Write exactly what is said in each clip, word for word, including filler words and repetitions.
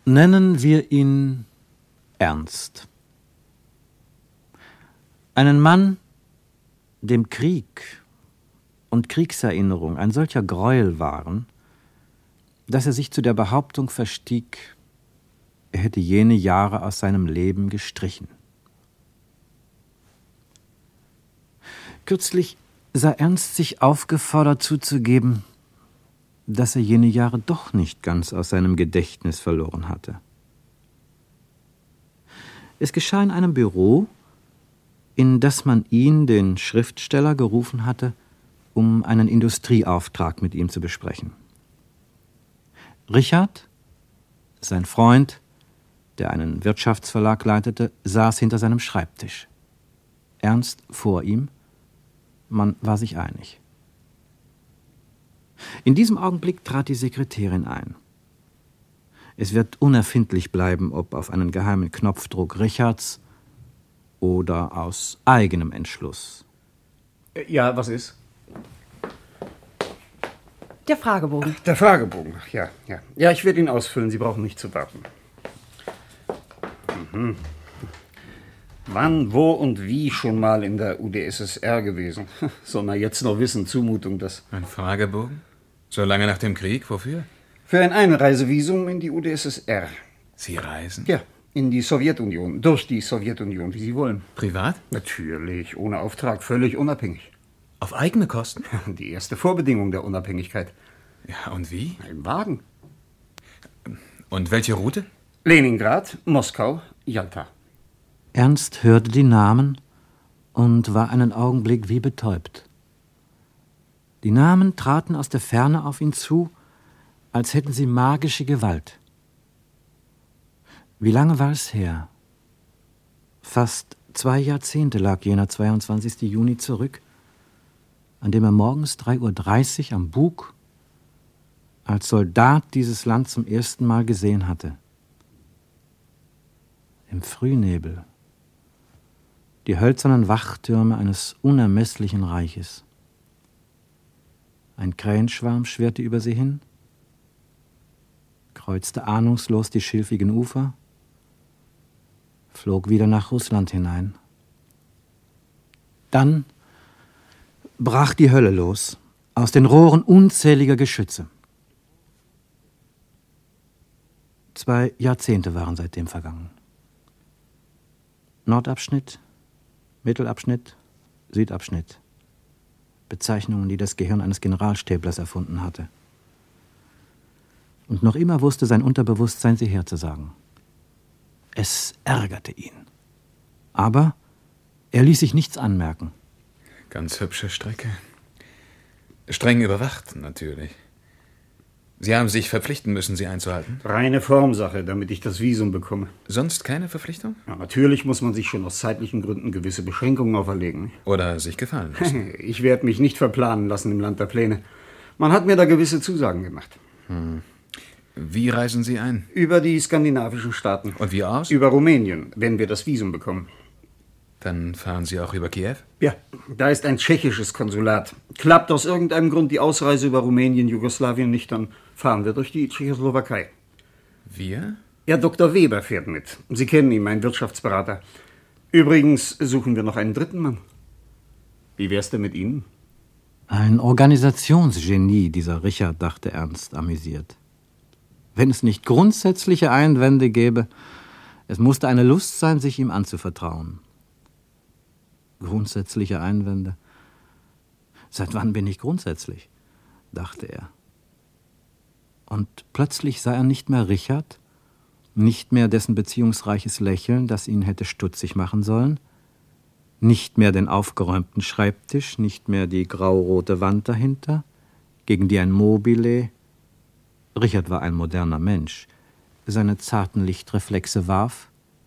Nennen wir ihn Ernst. Einen Mann, dem Krieg und Kriegserinnerung ein solcher Gräuel waren, dass er sich zu der Behauptung verstieg, er hätte jene Jahre aus seinem Leben gestrichen. Kürzlich sah Ernst sich aufgefordert zuzugeben, dass er jene Jahre doch nicht ganz aus seinem Gedächtnis verloren hatte. Es geschah in einem Büro, in das man ihn, den Schriftsteller, gerufen hatte, um einen Industrieauftrag mit ihm zu besprechen. Richard, sein Freund, der einen Wirtschaftsverlag leitete, saß hinter seinem Schreibtisch. Ernst vor ihm. Man war sich einig. In diesem Augenblick trat die Sekretärin ein. Es wird unerfindlich bleiben, ob auf einen geheimen Knopfdruck Richards oder aus eigenem Entschluss. Ja, was ist? Der Fragebogen. Ach, der Fragebogen, ach ja, ja. Ja, ich werde ihn ausfüllen, Sie brauchen nicht zu warten. Mhm. Wann, wo und wie schon mal in der U d S S R gewesen? Soll man jetzt noch wissen, Zumutung das. Ein Fragebogen? So lange nach dem Krieg, wofür? Für ein Einreisevisum in die U d S S R. Sie reisen? Ja, in die Sowjetunion, durch die Sowjetunion, wie Sie wollen. Privat? Natürlich, ohne Auftrag, völlig unabhängig. Auf eigene Kosten? Die erste Vorbedingung der Unabhängigkeit. Ja, und wie? Im Wagen. Und welche Route? Leningrad, Moskau, Jalta. Ernst hörte die Namen und war einen Augenblick wie betäubt. Die Namen traten aus der Ferne auf ihn zu, als hätten sie magische Gewalt. Wie lange war es her? Fast zwei Jahrzehnte lag jener zweiundzwanzigsten Juni zurück, an dem er morgens drei Uhr dreißig am Bug als Soldat dieses Land zum ersten Mal gesehen hatte. Im Frühnebel. Die hölzernen Wachtürme eines unermesslichen Reiches. Ein Krähenschwarm schwirrte über sie hin, kreuzte ahnungslos die schilfigen Ufer, flog wieder nach Russland hinein. Dann brach die Hölle los, aus den Rohren unzähliger Geschütze. Zwei Jahrzehnte waren seitdem vergangen. Nordabschnitt, Mittelabschnitt, Südabschnitt. Bezeichnungen, die das Gehirn eines Generalstäblers erfunden hatte. Und noch immer wusste sein Unterbewusstsein, sie herzusagen. Es ärgerte ihn. Aber er ließ sich nichts anmerken. Ganz hübsche Strecke. Streng überwacht, natürlich. Sie haben sich verpflichten müssen, sie einzuhalten? Reine Formsache, damit ich das Visum bekomme. Sonst keine Verpflichtung? Ja, natürlich muss man sich schon aus zeitlichen Gründen gewisse Beschränkungen auferlegen. Oder sich gefallen lassen. Ich werde mich nicht verplanen lassen im Land der Pläne. Man hat mir da gewisse Zusagen gemacht. Hm. Wie reisen Sie ein? Über die skandinavischen Staaten. Und wie aus? Über Rumänien, wenn wir das Visum bekommen. Dann fahren Sie auch über Kiew? Ja, da ist ein tschechisches Konsulat. Klappt aus irgendeinem Grund die Ausreise über Rumänien, Jugoslawien nicht, dann fahren wir durch die Tschechoslowakei. Wir? Ja, Doktor Weber fährt mit. Sie kennen ihn, mein Wirtschaftsberater. Übrigens suchen wir noch einen dritten Mann. Wie wär's denn mit Ihnen? Ein Organisationsgenie, dieser Richard, dachte Ernst, amüsiert. Wenn es nicht grundsätzliche Einwände gäbe, es musste eine Lust sein, sich ihm anzuvertrauen. Grundsätzliche Einwände. Seit wann bin ich grundsätzlich? Dachte er. Und plötzlich sah er nicht mehr Richard, nicht mehr dessen beziehungsreiches Lächeln, das ihn hätte stutzig machen sollen, nicht mehr den aufgeräumten Schreibtisch, nicht mehr die graurote Wand dahinter, gegen die ein Mobile. Richard war ein moderner Mensch, seine zarten Lichtreflexe warf.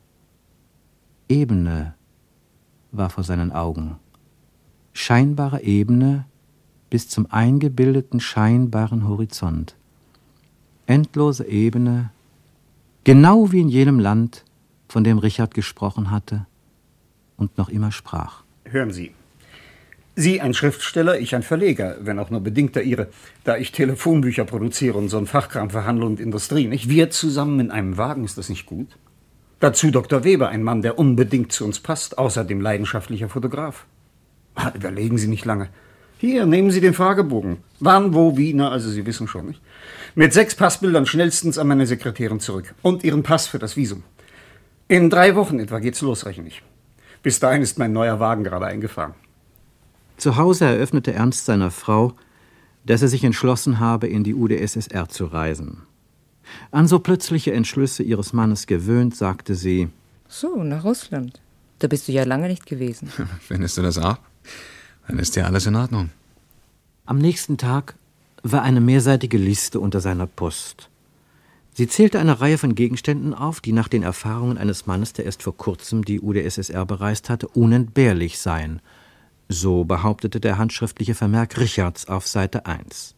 Ebene war vor seinen Augen. Scheinbare Ebene bis zum eingebildeten scheinbaren Horizont. Endlose Ebene, genau wie in jenem Land, von dem Richard gesprochen hatte und noch immer sprach. Hören Sie, Sie ein Schriftsteller, ich ein Verleger, wenn auch nur bedingter Ihre, da ich Telefonbücher produziere und so ein Fachkram für Handel und Industrie, nicht? Wir zusammen in einem Wagen, ist das nicht gut? Dazu Doktor Weber, ein Mann, der unbedingt zu uns passt, außerdem leidenschaftlicher Fotograf. Ah, überlegen Sie nicht lange. Hier, nehmen Sie den Fragebogen. Wann, wo, wie, na, also Sie wissen schon, nicht? Mit sechs Passbildern schnellstens an meine Sekretärin zurück. Und Ihren Pass für das Visum. In drei Wochen etwa geht's los, rechne ich. Bis dahin ist mein neuer Wagen gerade eingefahren. Zu Hause eröffnete Ernst seiner Frau, dass er sich entschlossen habe, in die U d S S R zu reisen. An so plötzliche Entschlüsse ihres Mannes gewöhnt, sagte sie: So, nach Russland. Da bist du ja lange nicht gewesen. Findest du das auch? Dann ist ja alles in Ordnung. Am nächsten Tag war eine mehrseitige Liste unter seiner Post. Sie zählte eine Reihe von Gegenständen auf, die nach den Erfahrungen eines Mannes, der erst vor kurzem die U d S S R bereist hatte, unentbehrlich seien. So behauptete der handschriftliche Vermerk Richards auf Seite eins.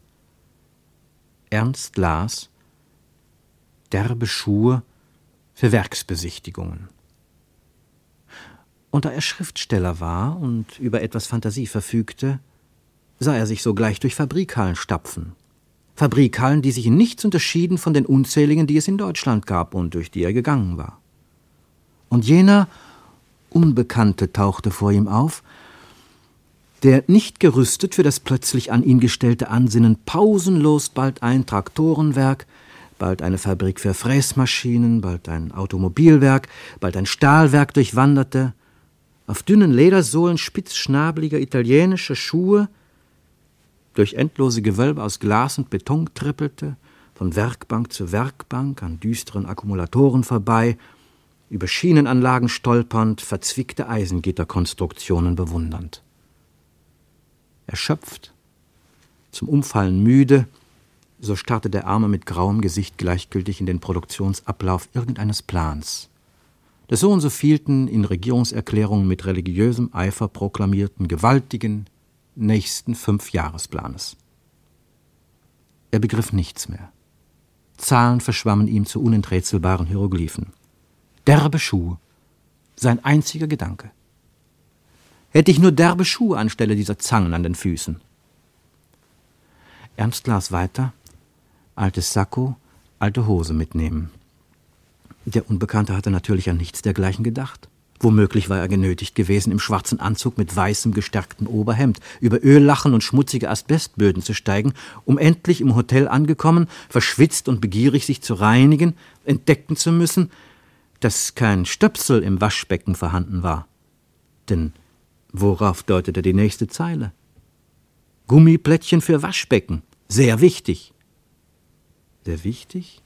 Ernst las: derbe Schuhe für Werksbesichtigungen. Und da er Schriftsteller war und über etwas Fantasie verfügte, sah er sich sogleich durch Fabrikhallen stapfen. Fabrikhallen, die sich in nichts unterschieden von den unzähligen, die es in Deutschland gab und durch die er gegangen war. Und jener Unbekannte tauchte vor ihm auf, der nicht gerüstet für das plötzlich an ihn gestellte Ansinnen pausenlos bald ein Traktorenwerk, bald eine Fabrik für Fräsmaschinen, bald ein Automobilwerk, bald ein Stahlwerk durchwanderte, auf dünnen Ledersohlen spitzschnabeliger italienischer Schuhe, durch endlose Gewölbe aus Glas und Beton trippelte, von Werkbank zu Werkbank, an düsteren Akkumulatoren vorbei, über Schienenanlagen stolpernd, verzwickte Eisengitterkonstruktionen bewundernd. Erschöpft, zum Umfallen müde, so starrte der Arme mit grauem Gesicht gleichgültig in den Produktionsablauf irgendeines Plans, des so und so vielten in Regierungserklärungen mit religiösem Eifer proklamierten gewaltigen nächsten Fünfjahresplanes. Er begriff nichts mehr. Zahlen verschwammen ihm zu unenträtselbaren Hieroglyphen. Derbe Schuhe, sein einziger Gedanke. Hätte ich nur derbe Schuhe anstelle dieser Zangen an den Füßen. Ernst las weiter: altes Sakko, alte Hose mitnehmen. Der Unbekannte hatte natürlich an nichts dergleichen gedacht. Womöglich war er genötigt gewesen, im schwarzen Anzug mit weißem, gestärktem Oberhemd über Öllachen und schmutzige Asbestböden zu steigen, um endlich im Hotel angekommen, verschwitzt und begierig sich zu reinigen, entdecken zu müssen, dass kein Stöpsel im Waschbecken vorhanden war. Denn worauf deutete die nächste Zeile? Gummiplättchen für Waschbecken. Sehr wichtig. Sehr wichtig?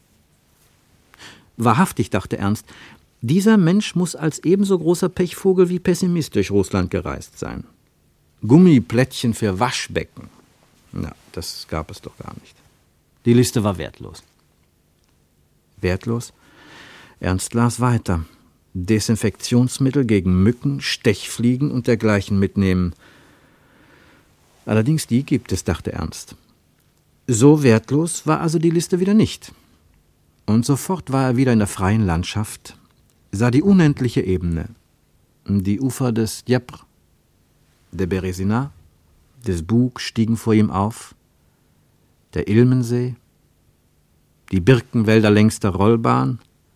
Wahrhaftig, dachte Ernst, dieser Mensch muss als ebenso großer Pechvogel wie Pessimist durch Russland gereist sein. Gummiplättchen für Waschbecken. Na, das gab es doch gar nicht. Die Liste war wertlos. Wertlos? Ernst las weiter. Desinfektionsmittel gegen Mücken, Stechfliegen und dergleichen mitnehmen. Allerdings die gibt es, dachte Ernst. So wertlos war also die Liste wieder nicht. Und sofort war er wieder in der freien Landschaft, sah die unendliche Ebene, die Ufer des Dnepr, der Beresina, des Bug stiegen vor ihm auf, der Ilmensee, die Birkenwälder längs der Rollbahn,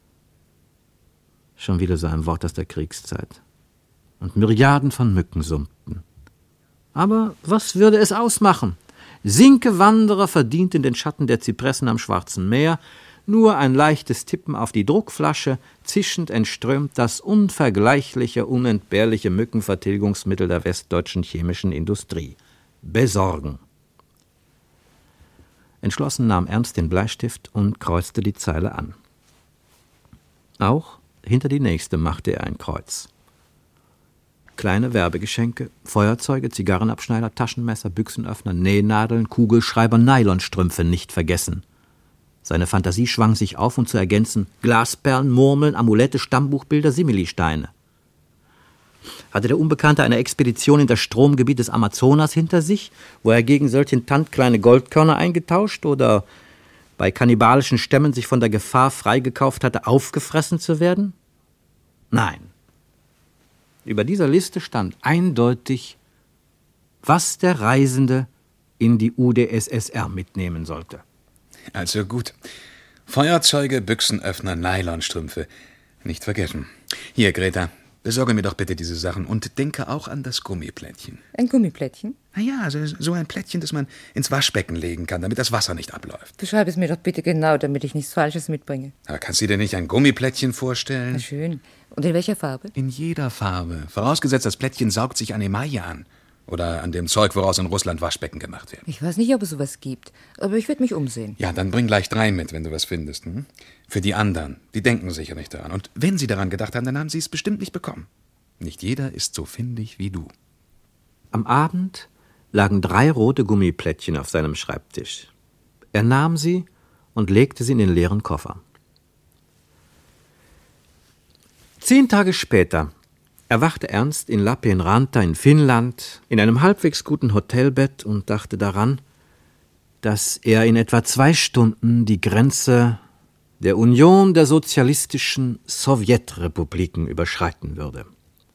schon wieder so ein Wort aus der Kriegszeit, und Myriaden von Mücken summten. Aber was würde es ausmachen? Sinke Wanderer verdient in den Schatten der Zypressen am Schwarzen Meer, nur ein leichtes Tippen auf die Druckflasche, zischend entströmt das unvergleichliche, unentbehrliche Mückenvertilgungsmittel der westdeutschen chemischen Industrie. Besorgen. Entschlossen nahm Ernst den Bleistift und kreuzte die Zeile an. Auch hinter die nächste machte er ein Kreuz. Kleine Werbegeschenke, Feuerzeuge, Zigarrenabschneider, Taschenmesser, Büchsenöffner, Nähnadeln, Kugelschreiber, Nylonstrümpfe nicht vergessen. Seine Fantasie schwang sich auf, um zu ergänzen: Glasperlen, Murmeln, Amulette, Stammbuchbilder, Similisteine. Hatte der Unbekannte eine Expedition in das Stromgebiet des Amazonas hinter sich, wo er gegen solchen Tant kleine Goldkörner eingetauscht oder bei kannibalischen Stämmen sich von der Gefahr freigekauft hatte, aufgefressen zu werden? Nein. Über dieser Liste stand eindeutig was der Reisende in die U d S S R mitnehmen sollte. Also gut. Feuerzeuge, Büchsenöffner, Nylonstrümpfe. Nicht vergessen. Hier, Greta, besorge mir doch bitte diese Sachen und denke auch an das Gummiplättchen. Ein Gummiplättchen? Na ja, also so ein Plättchen, das man ins Waschbecken legen kann, damit das Wasser nicht abläuft. Beschreib es mir doch bitte genau, damit ich nichts Falsches mitbringe. Aber kannst du dir nicht ein Gummiplättchen vorstellen? Na schön. Und in welcher Farbe? In jeder Farbe. Vorausgesetzt, das Plättchen saugt sich an Emaille an. Oder an dem Zeug, woraus in Russland Waschbecken gemacht werden. Ich weiß nicht, ob es sowas gibt, aber ich werde mich umsehen. Ja, dann bring gleich drei mit, wenn du was findest. Hm? Für die anderen. Die denken sicher nicht daran. Und wenn sie daran gedacht haben, dann haben sie es bestimmt nicht bekommen. Nicht jeder ist so findig wie du. Am Abend lagen drei rote Gummiplättchen auf seinem Schreibtisch. Er nahm sie und legte sie in den leeren Koffer. Zehn Tage später erwachte Ernst in Lappeenranta in Finnland in einem halbwegs guten Hotelbett und dachte daran, dass er in etwa zwei Stunden die Grenze der Union der sozialistischen Sowjetrepubliken überschreiten würde.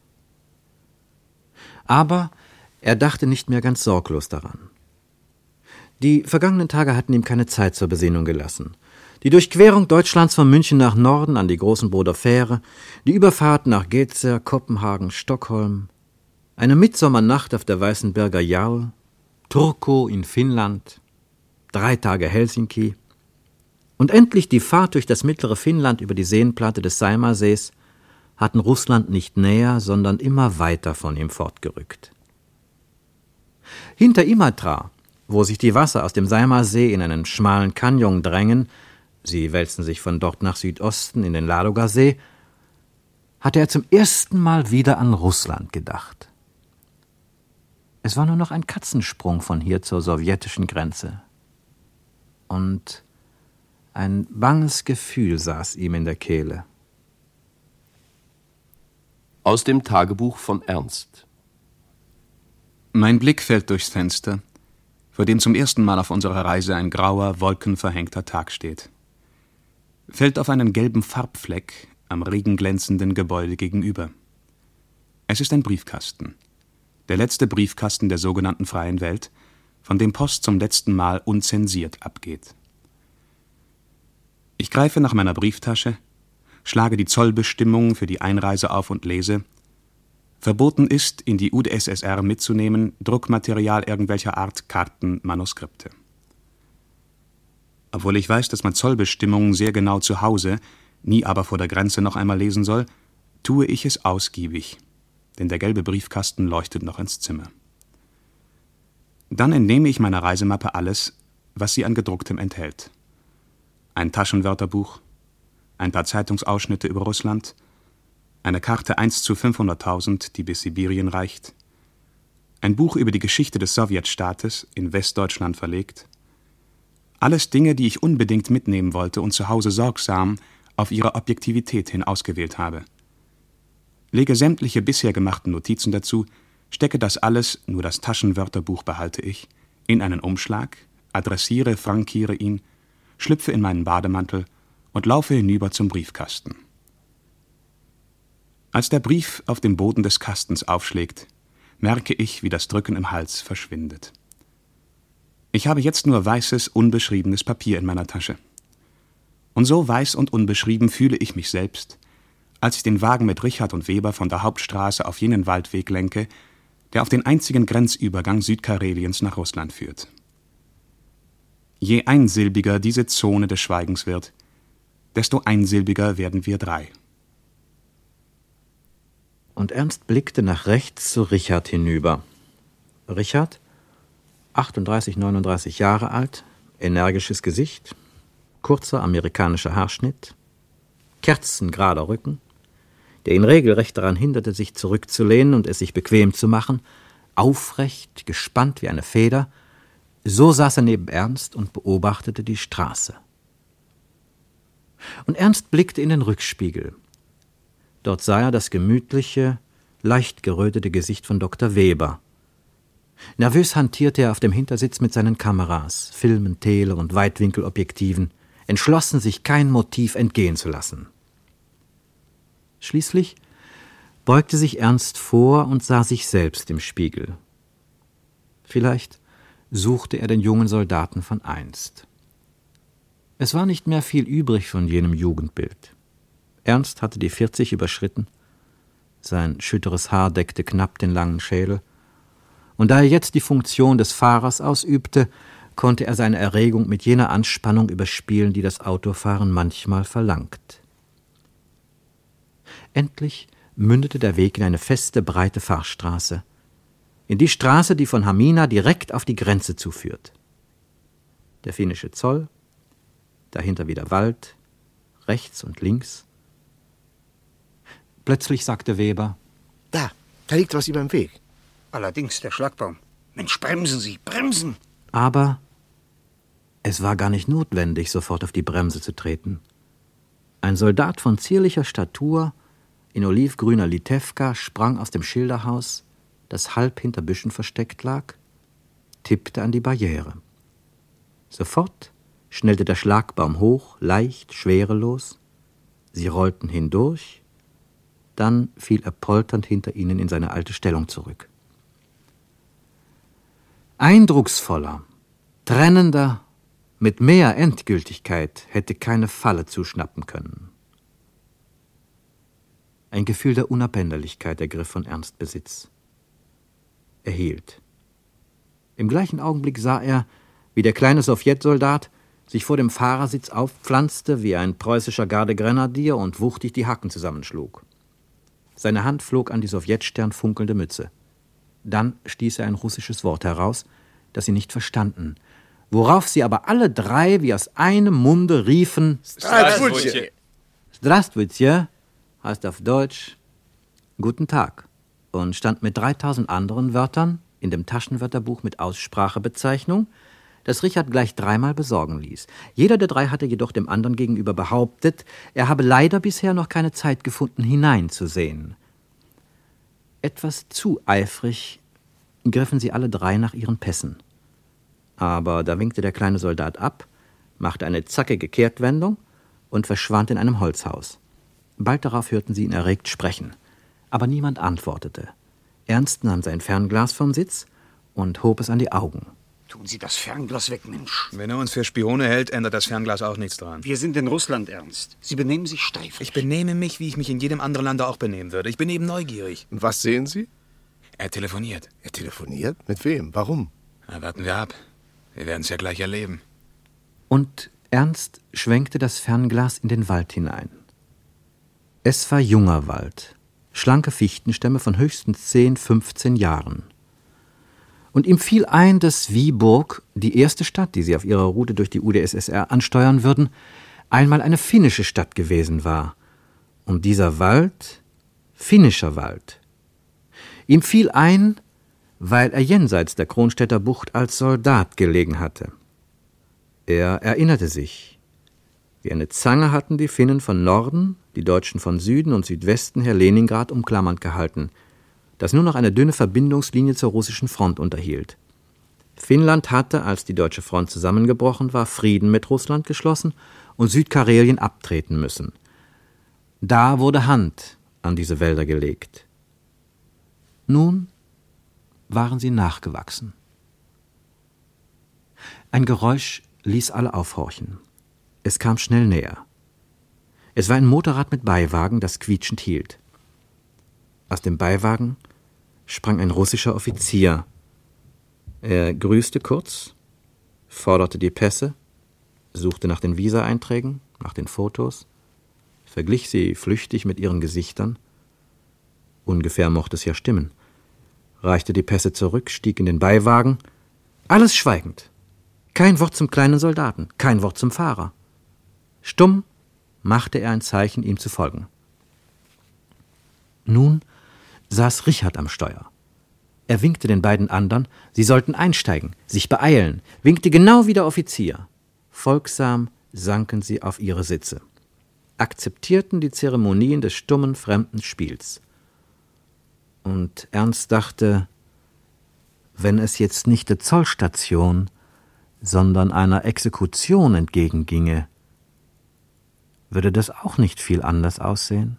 Aber er dachte nicht mehr ganz sorglos daran. Die vergangenen Tage hatten ihm keine Zeit zur Besinnung gelassen. Die Durchquerung Deutschlands von München nach Norden an die Großen Broder Fähre, die Überfahrt nach Gezer, Kopenhagen, Stockholm, eine Mitsommernacht auf der Weißenberger Jarl, Turku in Finnland, drei Tage Helsinki und endlich die Fahrt durch das mittlere Finnland über die Seenplatte des Saimasees hatten Russland nicht näher, sondern immer weiter von ihm fortgerückt. Hinter Imatra, wo sich die Wasser aus dem Saimasee in einen schmalen Kanyon drängen, sie wälzen sich von dort nach Südosten in den Ladogasee, hatte er zum ersten Mal wieder an Russland gedacht. Es war nur noch ein Katzensprung von hier zur sowjetischen Grenze. Und ein banges Gefühl saß ihm in der Kehle. Aus dem Tagebuch von Ernst. Mein Blick fällt durchs Fenster, vor dem zum ersten Mal auf unserer Reise ein grauer, wolkenverhängter Tag steht. Fällt auf einen gelben Farbfleck am regenglänzenden Gebäude gegenüber. Es ist ein Briefkasten. Der letzte Briefkasten der sogenannten freien Welt, von dem Post zum letzten Mal unzensiert abgeht. Ich greife nach meiner Brieftasche, schlage die Zollbestimmungen für die Einreise auf und lese: Verboten ist, in die U d S S R mitzunehmen, Druckmaterial irgendwelcher Art, Karten, Manuskripte. Obwohl ich weiß, dass man Zollbestimmungen sehr genau zu Hause, nie aber vor der Grenze noch einmal lesen soll, tue ich es ausgiebig, denn der gelbe Briefkasten leuchtet noch ins Zimmer. Dann entnehme ich meiner Reisemappe alles, was sie an Gedrucktem enthält. Ein Taschenwörterbuch, ein paar Zeitungsausschnitte über Russland, eine Karte eins zu fünfhunderttausend, die bis Sibirien reicht, ein Buch über die Geschichte des Sowjetstaates, in Westdeutschland verlegt. Alles Dinge, die ich unbedingt mitnehmen wollte und zu Hause sorgsam auf ihre Objektivität hin ausgewählt habe. Lege sämtliche bisher gemachten Notizen dazu, stecke das alles, nur das Taschenwörterbuch behalte ich, in einen Umschlag, adressiere, frankiere ihn, schlüpfe in meinen Bademantel und laufe hinüber zum Briefkasten. Als der Brief auf dem Boden des Kastens aufschlägt, merke ich, wie das Drücken im Hals verschwindet. Ich habe jetzt nur weißes, unbeschriebenes Papier in meiner Tasche. Und so weiß und unbeschrieben fühle ich mich selbst, als ich den Wagen mit Richard und Weber von der Hauptstraße auf jenen Waldweg lenke, der auf den einzigen Grenzübergang Südkareliens nach Russland führt. Je einsilbiger diese Zone des Schweigens wird, desto einsilbiger werden wir drei. Und Ernst blickte nach rechts zu Richard hinüber. Richard, achtunddreißig, neununddreißig Jahre alt, energisches Gesicht, kurzer amerikanischer Haarschnitt, kerzengerader Rücken, der ihn regelrecht daran hinderte, sich zurückzulehnen und es sich bequem zu machen, aufrecht, gespannt wie eine Feder, so saß er neben Ernst und beobachtete die Straße. Und Ernst blickte in den Rückspiegel. Dort sah er das gemütliche, leicht gerötete Gesicht von Doktor Weber. Nervös hantierte er auf dem Hintersitz mit seinen Kameras, Filmen, Tele- und Weitwinkelobjektiven, entschlossen, sich kein Motiv entgehen zu lassen. Schließlich beugte sich Ernst vor und sah sich selbst im Spiegel. Vielleicht suchte er den jungen Soldaten von einst. Es war nicht mehr viel übrig von jenem Jugendbild. Ernst hatte die vierzig überschritten, sein schütteres Haar deckte knapp den langen Schädel, und da er jetzt die Funktion des Fahrers ausübte, konnte er seine Erregung mit jener Anspannung überspielen, die das Autofahren manchmal verlangt. Endlich mündete der Weg in eine feste, breite Fahrstraße, in die Straße, die von Hamina direkt auf die Grenze zuführt. Der finnische Zoll, dahinter wieder Wald, rechts und links. Plötzlich sagte Weber: Da, da liegt was über dem Weg. Allerdings der Schlagbaum. Mensch, bremsen Sie, bremsen! Aber es war gar nicht notwendig, sofort auf die Bremse zu treten. Ein Soldat von zierlicher Statur, in olivgrüner Litewka, sprang aus dem Schilderhaus, das halb hinter Büschen versteckt lag, tippte an die Barriere. Sofort schnellte der Schlagbaum hoch, leicht, schwerelos. Sie rollten hindurch, dann fiel er polternd hinter ihnen in seine alte Stellung zurück. Eindrucksvoller, trennender, mit mehr Endgültigkeit hätte keine Falle zuschnappen können. Ein Gefühl der Unabänderlichkeit ergriff von Ernst Besitz. Er hielt. Im gleichen Augenblick sah er, wie der kleine Sowjetsoldat sich vor dem Fahrersitz aufpflanzte wie ein preußischer Gardegrenadier und wuchtig die Hacken zusammenschlug. Seine Hand flog an die Sowjetstern funkelnde Mütze. Dann stieß er ein russisches Wort heraus, das sie nicht verstanden, worauf sie aber alle drei wie aus einem Munde riefen: Strastwutje! Strastwutje heißt auf Deutsch Guten Tag und stand mit dreitausend anderen Wörtern in dem Taschenwörterbuch mit Aussprachebezeichnung, das Richard gleich dreimal besorgen ließ. Jeder der drei hatte jedoch dem anderen gegenüber behauptet, er habe leider bisher noch keine Zeit gefunden, hineinzusehen. Etwas zu eifrig griffen sie alle drei nach ihren Pässen. Aber da winkte der kleine Soldat ab, machte eine zackige Kehrtwendung und verschwand in einem Holzhaus. Bald darauf hörten sie ihn erregt sprechen. Aber niemand antwortete. Ernst nahm sein Fernglas vom Sitz und hob es an die Augen. Tun Sie das Fernglas weg, Mensch. Wenn er uns für Spione hält, ändert das Fernglas auch nichts dran. Wir sind in Russland, Ernst. Sie benehmen sich steif. Ich benehme mich, wie ich mich in jedem anderen Lande auch benehmen würde. Ich bin eben neugierig. Und was sehen Sie? Er telefoniert. Er telefoniert? Mit wem? Warum? Na, warten wir ab. Wir werden es ja gleich erleben. Und Ernst schwenkte das Fernglas in den Wald hinein. Es war junger Wald, schlanke Fichtenstämme von höchstens zehn, fünfzehn Jahren. Und ihm fiel ein, dass Viborg, die erste Stadt, die sie auf ihrer Route durch die U d S S R ansteuern würden, einmal eine finnische Stadt gewesen war. Und dieser Wald, finnischer Wald. Ihm fiel ein, weil er jenseits der Kronstädter Bucht als Soldat gelegen hatte. Er erinnerte sich. Wie eine Zange hatten die Finnen von Norden, die Deutschen von Süden und Südwesten her Leningrad umklammernd gehalten, das nur noch eine dünne Verbindungslinie zur russischen Front unterhielt. Finnland hatte, als die deutsche Front zusammengebrochen war, Frieden mit Russland geschlossen und Südkarelien abtreten müssen. Da wurde Hand an diese Wälder gelegt. Nun waren sie nachgewachsen. Ein Geräusch ließ alle aufhorchen. Es kam schnell näher. Es war ein Motorrad mit Beiwagen, das quietschend hielt. Aus dem Beiwagen sprang ein russischer Offizier. Er grüßte kurz, forderte die Pässe, suchte nach den Visa-Einträgen, nach den Fotos, verglich sie flüchtig mit ihren Gesichtern. Ungefähr mochte es ja stimmen. Reichte die Pässe zurück, stieg in den Beiwagen. Alles schweigend. Kein Wort zum kleinen Soldaten, kein Wort zum Fahrer. Stumm machte er ein Zeichen, ihm zu folgen. Nun saß Richard am Steuer. Er winkte den beiden anderen, sie sollten einsteigen, sich beeilen, winkte genau wie der Offizier. Folgsam sanken sie auf ihre Sitze, akzeptierten die Zeremonien des stummen, fremden Spiels. Und Ernst dachte, wenn es jetzt nicht der Zollstation, sondern einer Exekution entgegenginge, würde das auch nicht viel anders aussehen.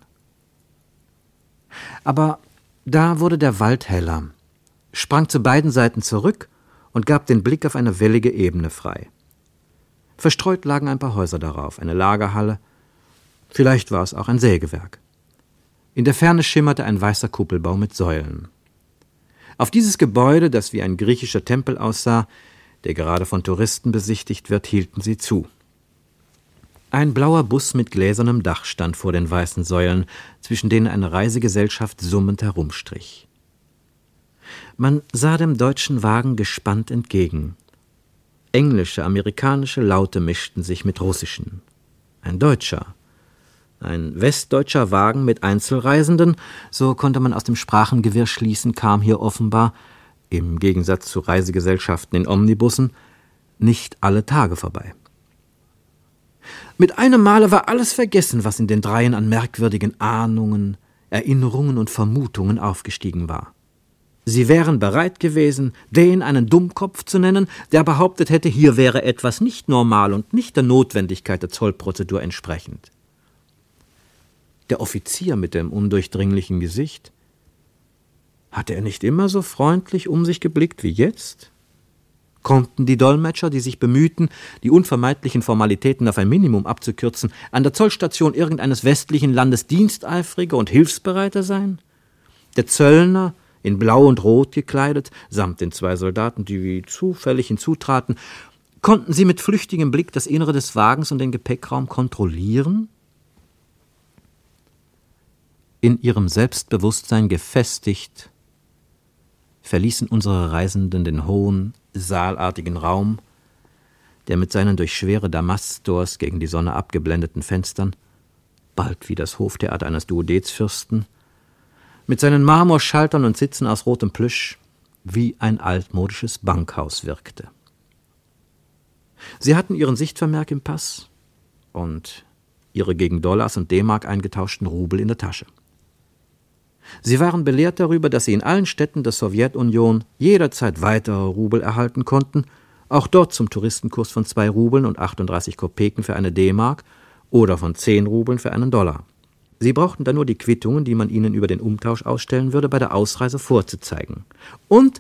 Aber da wurde der Wald heller, sprang zu beiden Seiten zurück und gab den Blick auf eine wellige Ebene frei. Verstreut lagen ein paar Häuser darauf, eine Lagerhalle, vielleicht war es auch ein Sägewerk. In der Ferne schimmerte ein weißer Kuppelbau mit Säulen. Auf dieses Gebäude, das wie ein griechischer Tempel aussah, der gerade von Touristen besichtigt wird, hielten sie zu. Ein blauer Bus mit gläsernem Dach stand vor den weißen Säulen, zwischen denen eine Reisegesellschaft summend herumstrich. Man sah dem deutschen Wagen gespannt entgegen. Englische, amerikanische Laute mischten sich mit russischen. Ein deutscher, ein westdeutscher Wagen mit Einzelreisenden, so konnte man aus dem Sprachengewirr schließen, kam hier offenbar, im Gegensatz zu Reisegesellschaften in Omnibussen, nicht alle Tage vorbei. Mit einem Male war alles vergessen, was in den Dreien an merkwürdigen Ahnungen, Erinnerungen und Vermutungen aufgestiegen war. Sie wären bereit gewesen, den einen Dummkopf zu nennen, der behauptet hätte, hier wäre etwas nicht normal und nicht der Notwendigkeit der Zollprozedur entsprechend. Der Offizier mit dem undurchdringlichen Gesicht, hatte er nicht immer so freundlich um sich geblickt wie jetzt? Konnten die Dolmetscher, die sich bemühten, die unvermeidlichen Formalitäten auf ein Minimum abzukürzen, an der Zollstation irgendeines westlichen Landes diensteifriger und hilfsbereiter sein? Der Zöllner, in Blau und Rot gekleidet, samt den zwei Soldaten, die wie zufällig hinzutraten, konnten sie mit flüchtigem Blick das Innere des Wagens und den Gepäckraum kontrollieren? In ihrem Selbstbewusstsein gefestigt, verließen unsere Reisenden den hohen, saalartigen Raum, der mit seinen durch schwere Damaststores gegen die Sonne abgeblendeten Fenstern, bald wie das Hoftheater eines Duodezfürsten, mit seinen Marmorschaltern und Sitzen aus rotem Plüsch wie ein altmodisches Bankhaus wirkte. Sie hatten ihren Sichtvermerk im Pass und ihre gegen Dollars und D-Mark eingetauschten Rubel in der Tasche. Sie waren belehrt darüber, dass sie in allen Städten der Sowjetunion jederzeit weitere Rubel erhalten konnten, auch dort zum Touristenkurs von zwei Rubeln und achtunddreißig Kopeken für eine D-Mark oder von zehn Rubeln für einen Dollar. Sie brauchten dann nur die Quittungen, die man ihnen über den Umtausch ausstellen würde, bei der Ausreise vorzuzeigen. Und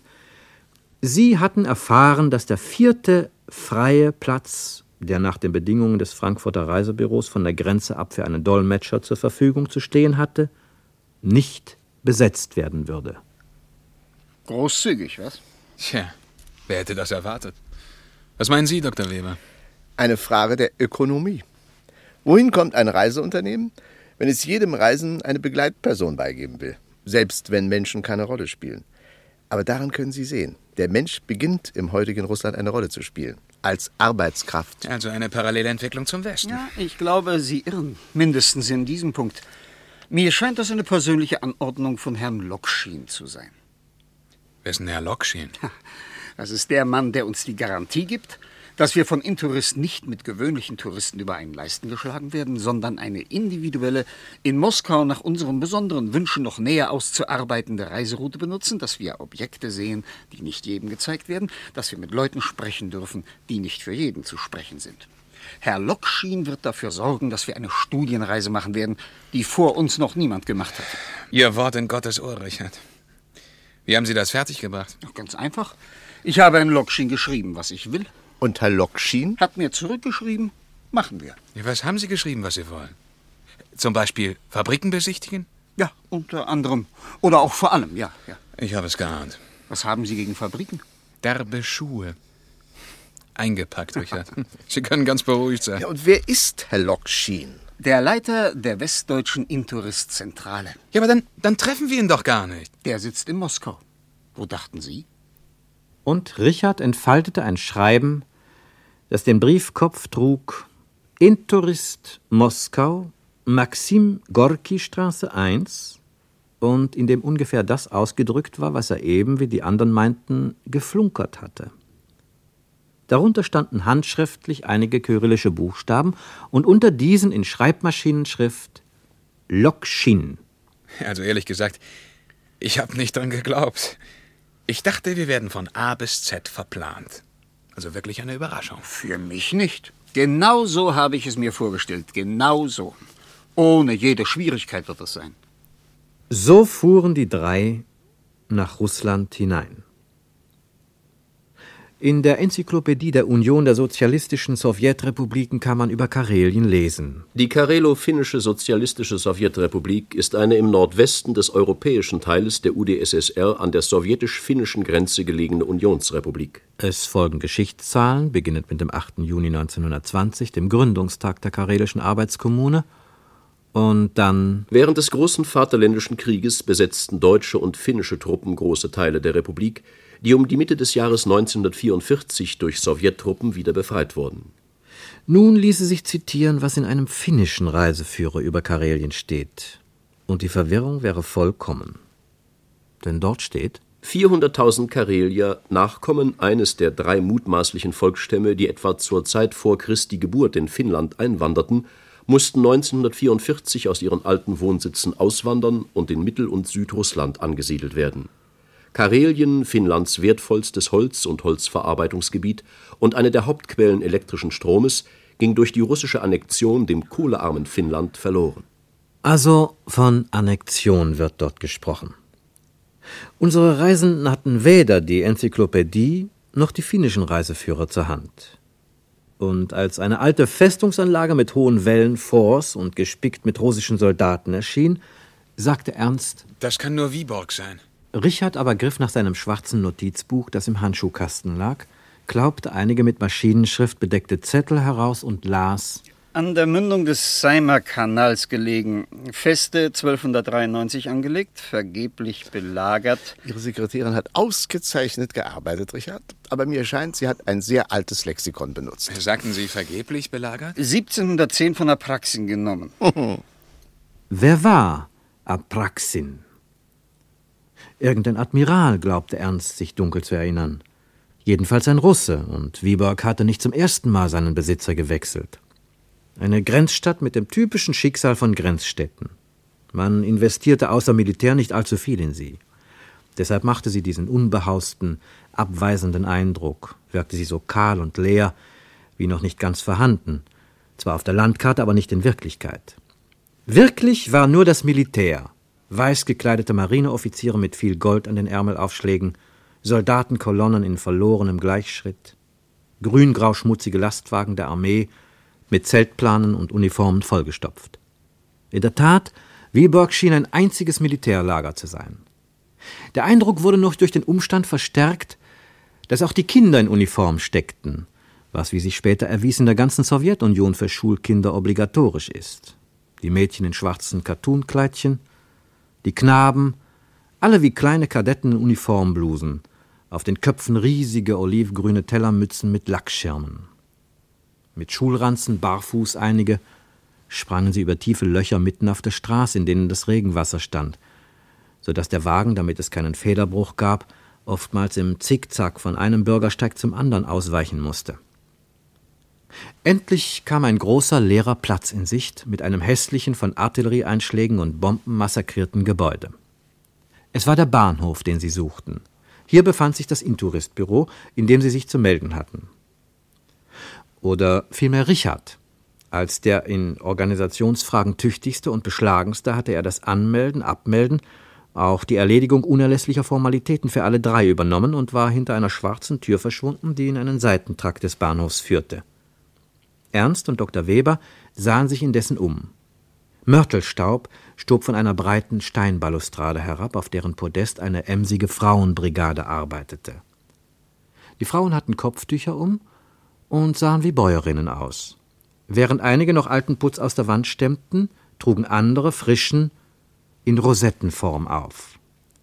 sie hatten erfahren, dass der vierte freie Platz, der nach den Bedingungen des Frankfurter Reisebüros von der Grenze ab für einen Dolmetscher zur Verfügung zu stehen hatte, nicht besetzt werden würde. Großzügig, was? Tja, wer hätte das erwartet? Was meinen Sie, Doktor Weber? Eine Frage der Ökonomie. Wohin kommt ein Reiseunternehmen, wenn es jedem Reisen eine Begleitperson beigeben will, selbst wenn Menschen keine Rolle spielen? Aber daran können Sie sehen, der Mensch beginnt im heutigen Russland eine Rolle zu spielen, als Arbeitskraft. Also eine Parallelentwicklung zum Westen. Ja, ich glaube, Sie irren, mindestens in diesem Punkt. Mir scheint das eine persönliche Anordnung von Herrn Lokschin zu sein. Wer ist denn Herr Lokschin? Das ist der Mann, der uns die Garantie gibt, dass wir von Intourist nicht mit gewöhnlichen Touristen über einen Leisten geschlagen werden, sondern eine individuelle, in Moskau nach unseren besonderen Wünschen noch näher auszuarbeitende Reiseroute benutzen, dass wir Objekte sehen, die nicht jedem gezeigt werden, dass wir mit Leuten sprechen dürfen, die nicht für jeden zu sprechen sind. Herr Lokschin wird dafür sorgen, dass wir eine Studienreise machen werden, die vor uns noch niemand gemacht hat. Ihr Wort in Gottes Ohr, Richard. Wie haben Sie das fertiggebracht? Ach, ganz einfach. Ich habe Herrn Lokschin geschrieben, was ich will. Und Herr Lokschin? Hat mir zurückgeschrieben, machen wir. Ja, was haben Sie geschrieben, was Sie wollen? Zum Beispiel Fabriken besichtigen? Ja, unter anderem. Oder auch vor allem, ja, ja. Ich habe es geahnt. Was haben Sie gegen Fabriken? Derbe Schuhe. Eingepackt, Richard. Sie können ganz beruhigt sein. Ja, und wer ist Herr Lokschin? Der Leiter der westdeutschen Intourist-Zentrale. Ja, aber dann, dann treffen wir ihn doch gar nicht. Der sitzt in Moskau. Wo dachten Sie? Und Richard entfaltete ein Schreiben, das den Briefkopf trug: Intourist Moskau, Maxim Gorki Straße eins, und in dem ungefähr das ausgedrückt war, was er eben, wie die anderen meinten, geflunkert hatte. Darunter standen handschriftlich einige kyrillische Buchstaben und unter diesen in Schreibmaschinenschrift Lokschin. Also ehrlich gesagt, ich habe nicht dran geglaubt. Ich dachte, wir werden von A bis Z verplant. Also wirklich eine Überraschung. Für mich nicht. Genau so habe ich es mir vorgestellt. Genau so. Ohne jede Schwierigkeit wird es sein. So fuhren die drei nach Russland hinein. In der Enzyklopädie der Union der Sozialistischen Sowjetrepubliken kann man über Karelien lesen. Die Karelo-Finnische Sozialistische Sowjetrepublik ist eine im Nordwesten des europäischen Teiles der U d S S R an der sowjetisch-finnischen Grenze gelegene Unionsrepublik. Es folgen Geschichtszahlen, beginnend mit dem achten Juni neunzehnhundertzwanzig, dem Gründungstag der Karelischen Arbeitskommune, und dann... Während des Großen Vaterländischen Krieges besetzten deutsche und finnische Truppen große Teile der Republik, die um die Mitte des Jahres neunzehnhundertvierundvierzig durch Sowjettruppen wieder befreit wurden. Nun ließe sich zitieren, was in einem finnischen Reiseführer über Karelien steht. Und die Verwirrung wäre vollkommen. Denn dort steht: vierhunderttausend Karelier, Nachkommen eines der drei mutmaßlichen Volksstämme, die etwa zur Zeit vor Christi Geburt in Finnland einwanderten, mussten neunzehnhundertvierundvierzig aus ihren alten Wohnsitzen auswandern und in Mittel- und Südrussland angesiedelt werden. Karelien, Finnlands wertvollstes Holz- und Holzverarbeitungsgebiet und eine der Hauptquellen elektrischen Stromes, ging durch die russische Annexion dem kohlearmen Finnland verloren. Also von Annexion wird dort gesprochen. Unsere Reisenden hatten weder die Enzyklopädie noch die finnischen Reiseführer zur Hand. Und als eine alte Festungsanlage mit hohen Wällen Forts und gespickt mit russischen Soldaten erschien, sagte Ernst: Das kann nur Viborg sein. Richard aber griff nach seinem schwarzen Notizbuch, das im Handschuhkasten lag, klaubte einige mit Maschinenschrift bedeckte Zettel heraus und las: An der Mündung des Saimaa-Kanals gelegen, Feste zwölfhundertdreiundneunzig angelegt, vergeblich belagert. Ihre Sekretärin hat ausgezeichnet gearbeitet, Richard. Aber mir scheint, sie hat ein sehr altes Lexikon benutzt. Sagten Sie vergeblich belagert? siebzehnhundertzehn von Apraxin genommen. Wer war Apraxin? Irgendein Admiral, glaubte Ernst, sich dunkel zu erinnern. Jedenfalls ein Russe, und Viborg hatte nicht zum ersten Mal seinen Besitzer gewechselt. Eine Grenzstadt mit dem typischen Schicksal von Grenzstädten. Man investierte außer Militär nicht allzu viel in sie. Deshalb machte sie diesen unbehausten, abweisenden Eindruck, wirkte sie so kahl und leer, wie noch nicht ganz vorhanden, zwar auf der Landkarte, aber nicht in Wirklichkeit. Wirklich war nur das Militär, weiß gekleidete Marineoffiziere mit viel Gold an den Ärmelaufschlägen, Soldatenkolonnen in verlorenem Gleichschritt, grün-grau schmutzige Lastwagen der Armee, mit Zeltplanen und Uniformen vollgestopft. In der Tat, Viborg schien ein einziges Militärlager zu sein. Der Eindruck wurde noch durch den Umstand verstärkt, dass auch die Kinder in Uniform steckten, was, wie sich später erwies, in der ganzen Sowjetunion für Schulkinder obligatorisch ist. Die Mädchen in schwarzen Kattunkleidchen, die Knaben, alle wie kleine Kadetten in Uniformblusen, auf den Köpfen riesige olivgrüne Tellermützen mit Lackschirmen. Mit Schulranzen, barfuß einige, sprangen sie über tiefe Löcher mitten auf der Straße, in denen das Regenwasser stand, so dass der Wagen, damit es keinen Federbruch gab, oftmals im Zickzack von einem Bürgersteig zum anderen ausweichen musste. Endlich kam ein großer, leerer Platz in Sicht mit einem hässlichen, von Artillerieeinschlägen und Bomben massakrierten Gebäude. Es war der Bahnhof, den sie suchten. Hier befand sich das Intouristbüro, in dem sie sich zu melden hatten. Oder vielmehr Richard. Als der in Organisationsfragen tüchtigste und beschlagenste hatte er das Anmelden, Abmelden, auch die Erledigung unerlässlicher Formalitäten für alle drei übernommen und war hinter einer schwarzen Tür verschwunden, die in einen Seitentrakt des Bahnhofs führte. Ernst und Doktor Weber sahen sich indessen um. Mörtelstaub stob von einer breiten Steinbalustrade herab, auf deren Podest eine emsige Frauenbrigade arbeitete. Die Frauen hatten Kopftücher um und sahen wie Bäuerinnen aus. Während einige noch alten Putz aus der Wand stemmten, trugen andere frischen in Rosettenform auf.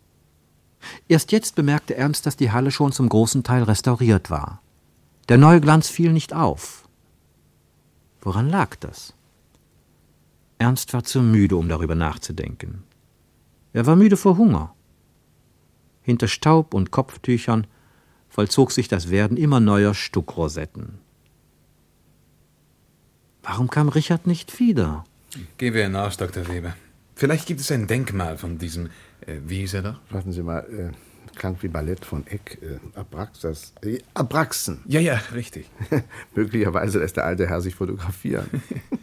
Erst jetzt bemerkte Ernst, dass die Halle schon zum großen Teil restauriert war. Der neue Glanz fiel nicht auf. Woran lag das? Ernst war zu müde, um darüber nachzudenken. Er war müde vor Hunger. Hinter Staub und Kopftüchern vollzog sich das Werden immer neuer Stuckrosetten. Warum kam Richard nicht wieder? Gehen wir hinaus, Doktor Weber. Vielleicht gibt es ein Denkmal von diesem, äh, wie hieß er doch? Warten Sie mal, äh, klang wie Ballett von Eck, äh, Abraxas, äh, Abraxen. Ja, ja, richtig. Möglicherweise lässt der alte Herr sich fotografieren.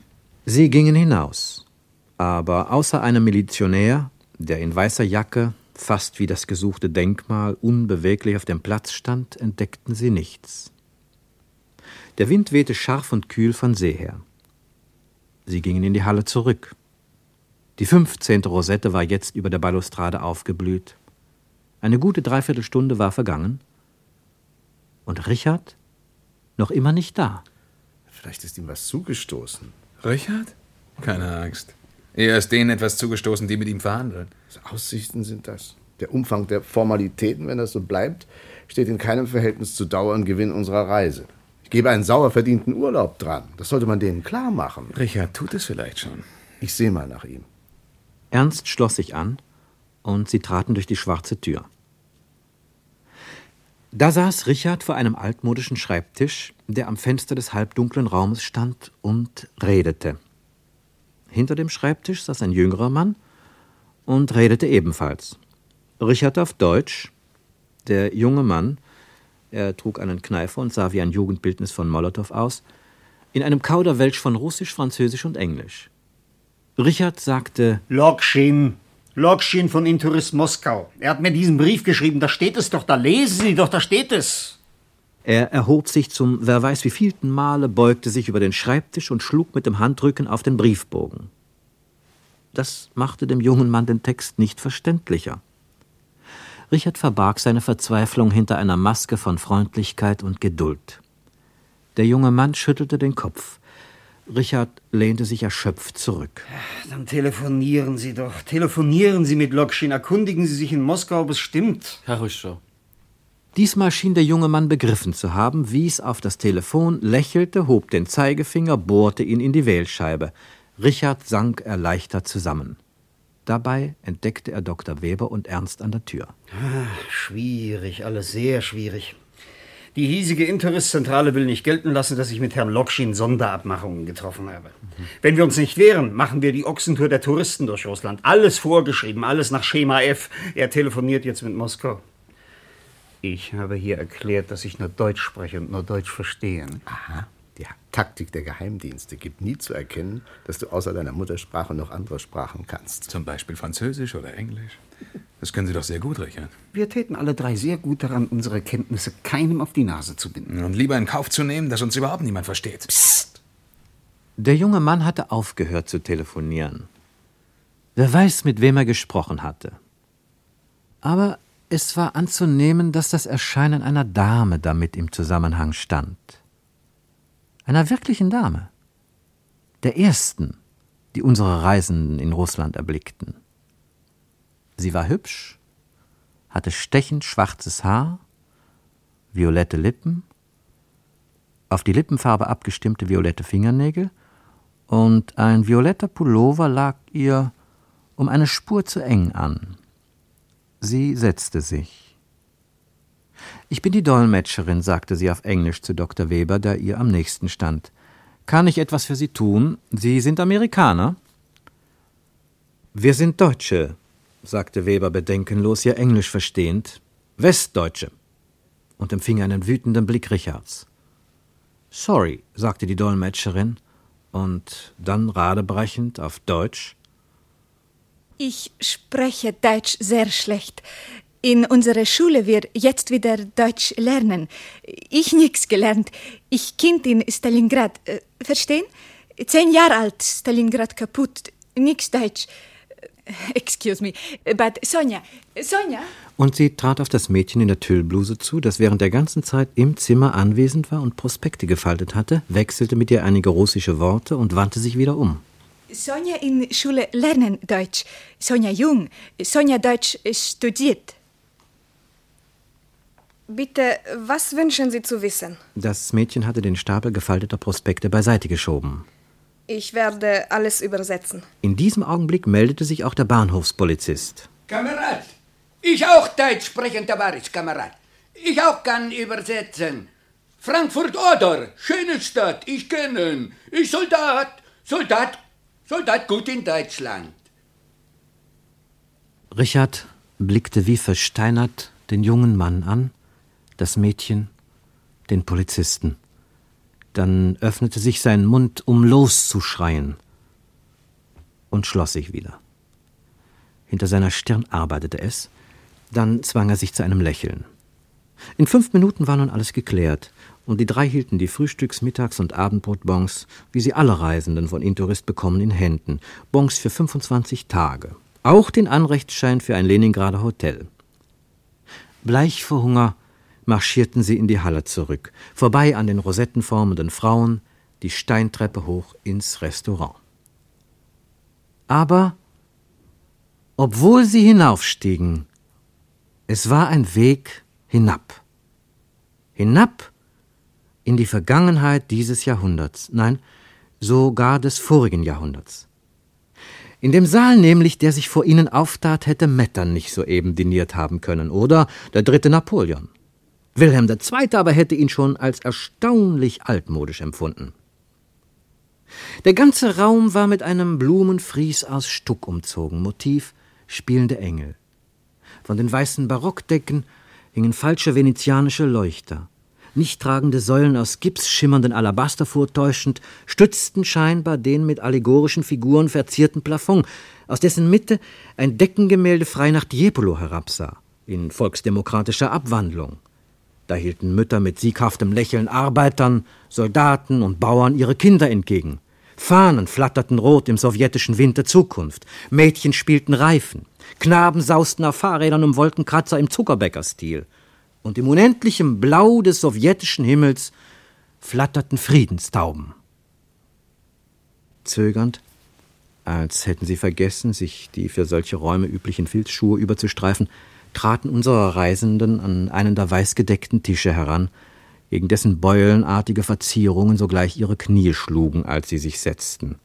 Sie gingen hinaus, aber außer einem Milizionär, der in weißer Jacke, fast wie das gesuchte Denkmal unbeweglich auf dem Platz stand, entdeckten sie nichts. Der Wind wehte scharf und kühl von See her. Sie gingen in die Halle zurück. Die fünfzehnte Rosette war jetzt über der Balustrade aufgeblüht. Eine gute Dreiviertelstunde war vergangen. Und Richard noch immer nicht da. Vielleicht ist ihm was zugestoßen. Richard? Keine Angst. Eher ist denen etwas zugestoßen, die mit ihm verhandeln. Was Aussichten sind das? Der Umfang der Formalitäten, wenn das so bleibt, steht in keinem Verhältnis zu Dauer und Gewinn unserer Reise. Ich gebe einen sauer verdienten Urlaub dran. Das sollte man denen klar machen. Richard tut es vielleicht schon. Ich sehe mal nach ihm. Ernst schloss sich an, und sie traten durch die schwarze Tür. Da saß Richard vor einem altmodischen Schreibtisch, der am Fenster des halbdunklen Raumes stand, und redete. Hinter dem Schreibtisch saß ein jüngerer Mann und redete ebenfalls. Richard auf Deutsch, der junge Mann, er trug einen Kneifer und sah wie ein Jugendbildnis von Molotow aus, in einem Kauderwelsch von Russisch, Französisch und Englisch. Richard sagte: Lokschin, Lokschin von Intourist Moskau. Er hat mir diesen Brief geschrieben, da steht es doch, da lesen Sie doch, da steht es. Er erhob sich zum wer weiß wievielten Male, beugte sich über den Schreibtisch und schlug mit dem Handrücken auf den Briefbogen. Das machte dem jungen Mann den Text nicht verständlicher. Richard verbarg seine Verzweiflung hinter einer Maske von Freundlichkeit und Geduld. Der junge Mann schüttelte den Kopf. Richard lehnte sich erschöpft zurück. Dann telefonieren Sie doch. Telefonieren Sie mit Lokschin. Erkundigen Sie sich in Moskau, ob es stimmt. Herr Rüscher. Diesmal schien der junge Mann begriffen zu haben, wies auf das Telefon, lächelte, hob den Zeigefinger, bohrte ihn in die Wählscheibe. Richard sank erleichtert zusammen. Dabei entdeckte er Doktor Weber und Ernst an der Tür. Ah, schwierig, alles sehr schwierig. Die hiesige Interistzentrale will nicht gelten lassen, dass ich mit Herrn Lokschin Sonderabmachungen getroffen habe. Mhm. Wenn wir uns nicht wehren, machen wir die Ochsentour der Touristen durch Russland. Alles vorgeschrieben, alles nach Schema F. Er telefoniert jetzt mit Moskau. Ich habe hier erklärt, dass ich nur Deutsch spreche und nur Deutsch verstehe. Aha. Die Taktik der Geheimdienste gibt nie zu erkennen, dass du außer deiner Muttersprache noch andere Sprachen kannst. Zum Beispiel Französisch oder Englisch. Das können Sie doch sehr gut, Richard. Wir täten alle drei sehr gut daran, unsere Kenntnisse keinem auf die Nase zu binden. Und lieber in Kauf zu nehmen, dass uns überhaupt niemand versteht. Psst! Der junge Mann hatte aufgehört zu telefonieren. Wer weiß, mit wem er gesprochen hatte. Aber es war anzunehmen, dass das Erscheinen einer Dame damit im Zusammenhang stand. Einer wirklichen Dame. Der ersten, die unsere Reisenden in Russland erblickten. Sie war hübsch, hatte stechend schwarzes Haar, violette Lippen, auf die Lippenfarbe abgestimmte violette Fingernägel, und ein violetter Pullover lag ihr um eine Spur zu eng an. Sie setzte sich. »Ich bin die Dolmetscherin«, sagte sie auf Englisch zu Doktor Weber, der ihr am nächsten stand. »Kann ich etwas für Sie tun? Sie sind Amerikaner?« »Wir sind Deutsche«, sagte Weber bedenkenlos, ihr Englisch verstehend. »Westdeutsche«, und empfing einen wütenden Blick Richards. »Sorry«, sagte die Dolmetscherin, und dann radebrechend auf Deutsch. »Ich spreche Deutsch sehr schlecht. In unserer Schule wir jetzt wieder Deutsch lernen. Ich nix gelernt. Ich Kind in Stalingrad. Äh, verstehen? Zehn Jahre alt, Stalingrad kaputt. Nix Deutsch. Excuse me, but Sonja, Sonja? Und sie trat auf das Mädchen in der Tüllbluse zu, das während der ganzen Zeit im Zimmer anwesend war und Prospekte gefaltet hatte, wechselte mit ihr einige russische Worte und wandte sich wieder um. Sonja in Schule lernen Deutsch. Sonja jung. Sonja Deutsch studiert. Bitte, was wünschen Sie zu wissen? Das Mädchen hatte den Stapel gefalteter Prospekte beiseite geschoben. Ich werde alles übersetzen. In diesem Augenblick meldete sich auch der Bahnhofspolizist. Kamerad, ich auch Deutsch sprechen, Tavaris, Kamerad. Ich auch kann übersetzen. Frankfurt oder, schöne Stadt, ich kenne. Ich Soldat, Soldat, Soldat gut in Deutschland. Richard blickte wie versteinert den jungen Mann an, das Mädchen, den Polizisten. Dann öffnete sich sein Mund, um loszuschreien, und schloss sich wieder. Hinter seiner Stirn arbeitete es, Dann zwang er sich zu einem Lächeln. In fünf Minuten war nun alles geklärt, und die drei hielten die Frühstücks-, Mittags- und Abendbrotbons, wie sie alle Reisenden von Intourist bekommen, in Händen. Bons für fünfundzwanzig Tage. Auch den Anrechtsschein für ein Leningrader Hotel. Bleich vor Hunger marschierten sie in die Halle zurück, vorbei an den rosettenformenden Frauen, die Steintreppe hoch ins Restaurant. Aber, obwohl sie hinaufstiegen, es war ein Weg hinab. Hinab in die Vergangenheit dieses Jahrhunderts, nein, sogar des vorigen Jahrhunderts. In dem Saal nämlich, der sich vor ihnen auftat, hätte Mettern nicht soeben diniert haben können, oder der dritte Napoleon. Wilhelm der Zweite aber hätte ihn schon als erstaunlich altmodisch empfunden. Der ganze Raum war mit einem Blumenfries aus Stuck umzogen, Motiv spielende Engel. Von den weißen Barockdecken hingen falsche venezianische Leuchter. Nicht tragende Säulen aus Gips, schimmernden Alabaster vortäuschend, stützten scheinbar den mit allegorischen Figuren verzierten Plafond, aus dessen Mitte ein Deckengemälde frei nach Tiepolo herabsah, in volksdemokratischer Abwandlung. Da hielten Mütter mit sieghaftem Lächeln Arbeitern, Soldaten und Bauern ihre Kinder entgegen. Fahnen flatterten rot im sowjetischen Wind der Zukunft. Mädchen spielten Reifen. Knaben sausten auf Fahrrädern um Wolkenkratzer im Zuckerbäckerstil. Und im unendlichen Blau des sowjetischen Himmels flatterten Friedenstauben. Zögernd, als hätten sie vergessen, sich die für solche Räume üblichen Filzschuhe überzustreifen, traten unsere Reisenden an einen der weißgedeckten Tische heran, gegen dessen beulenartige Verzierungen sogleich ihre Knie schlugen, als sie sich setzten.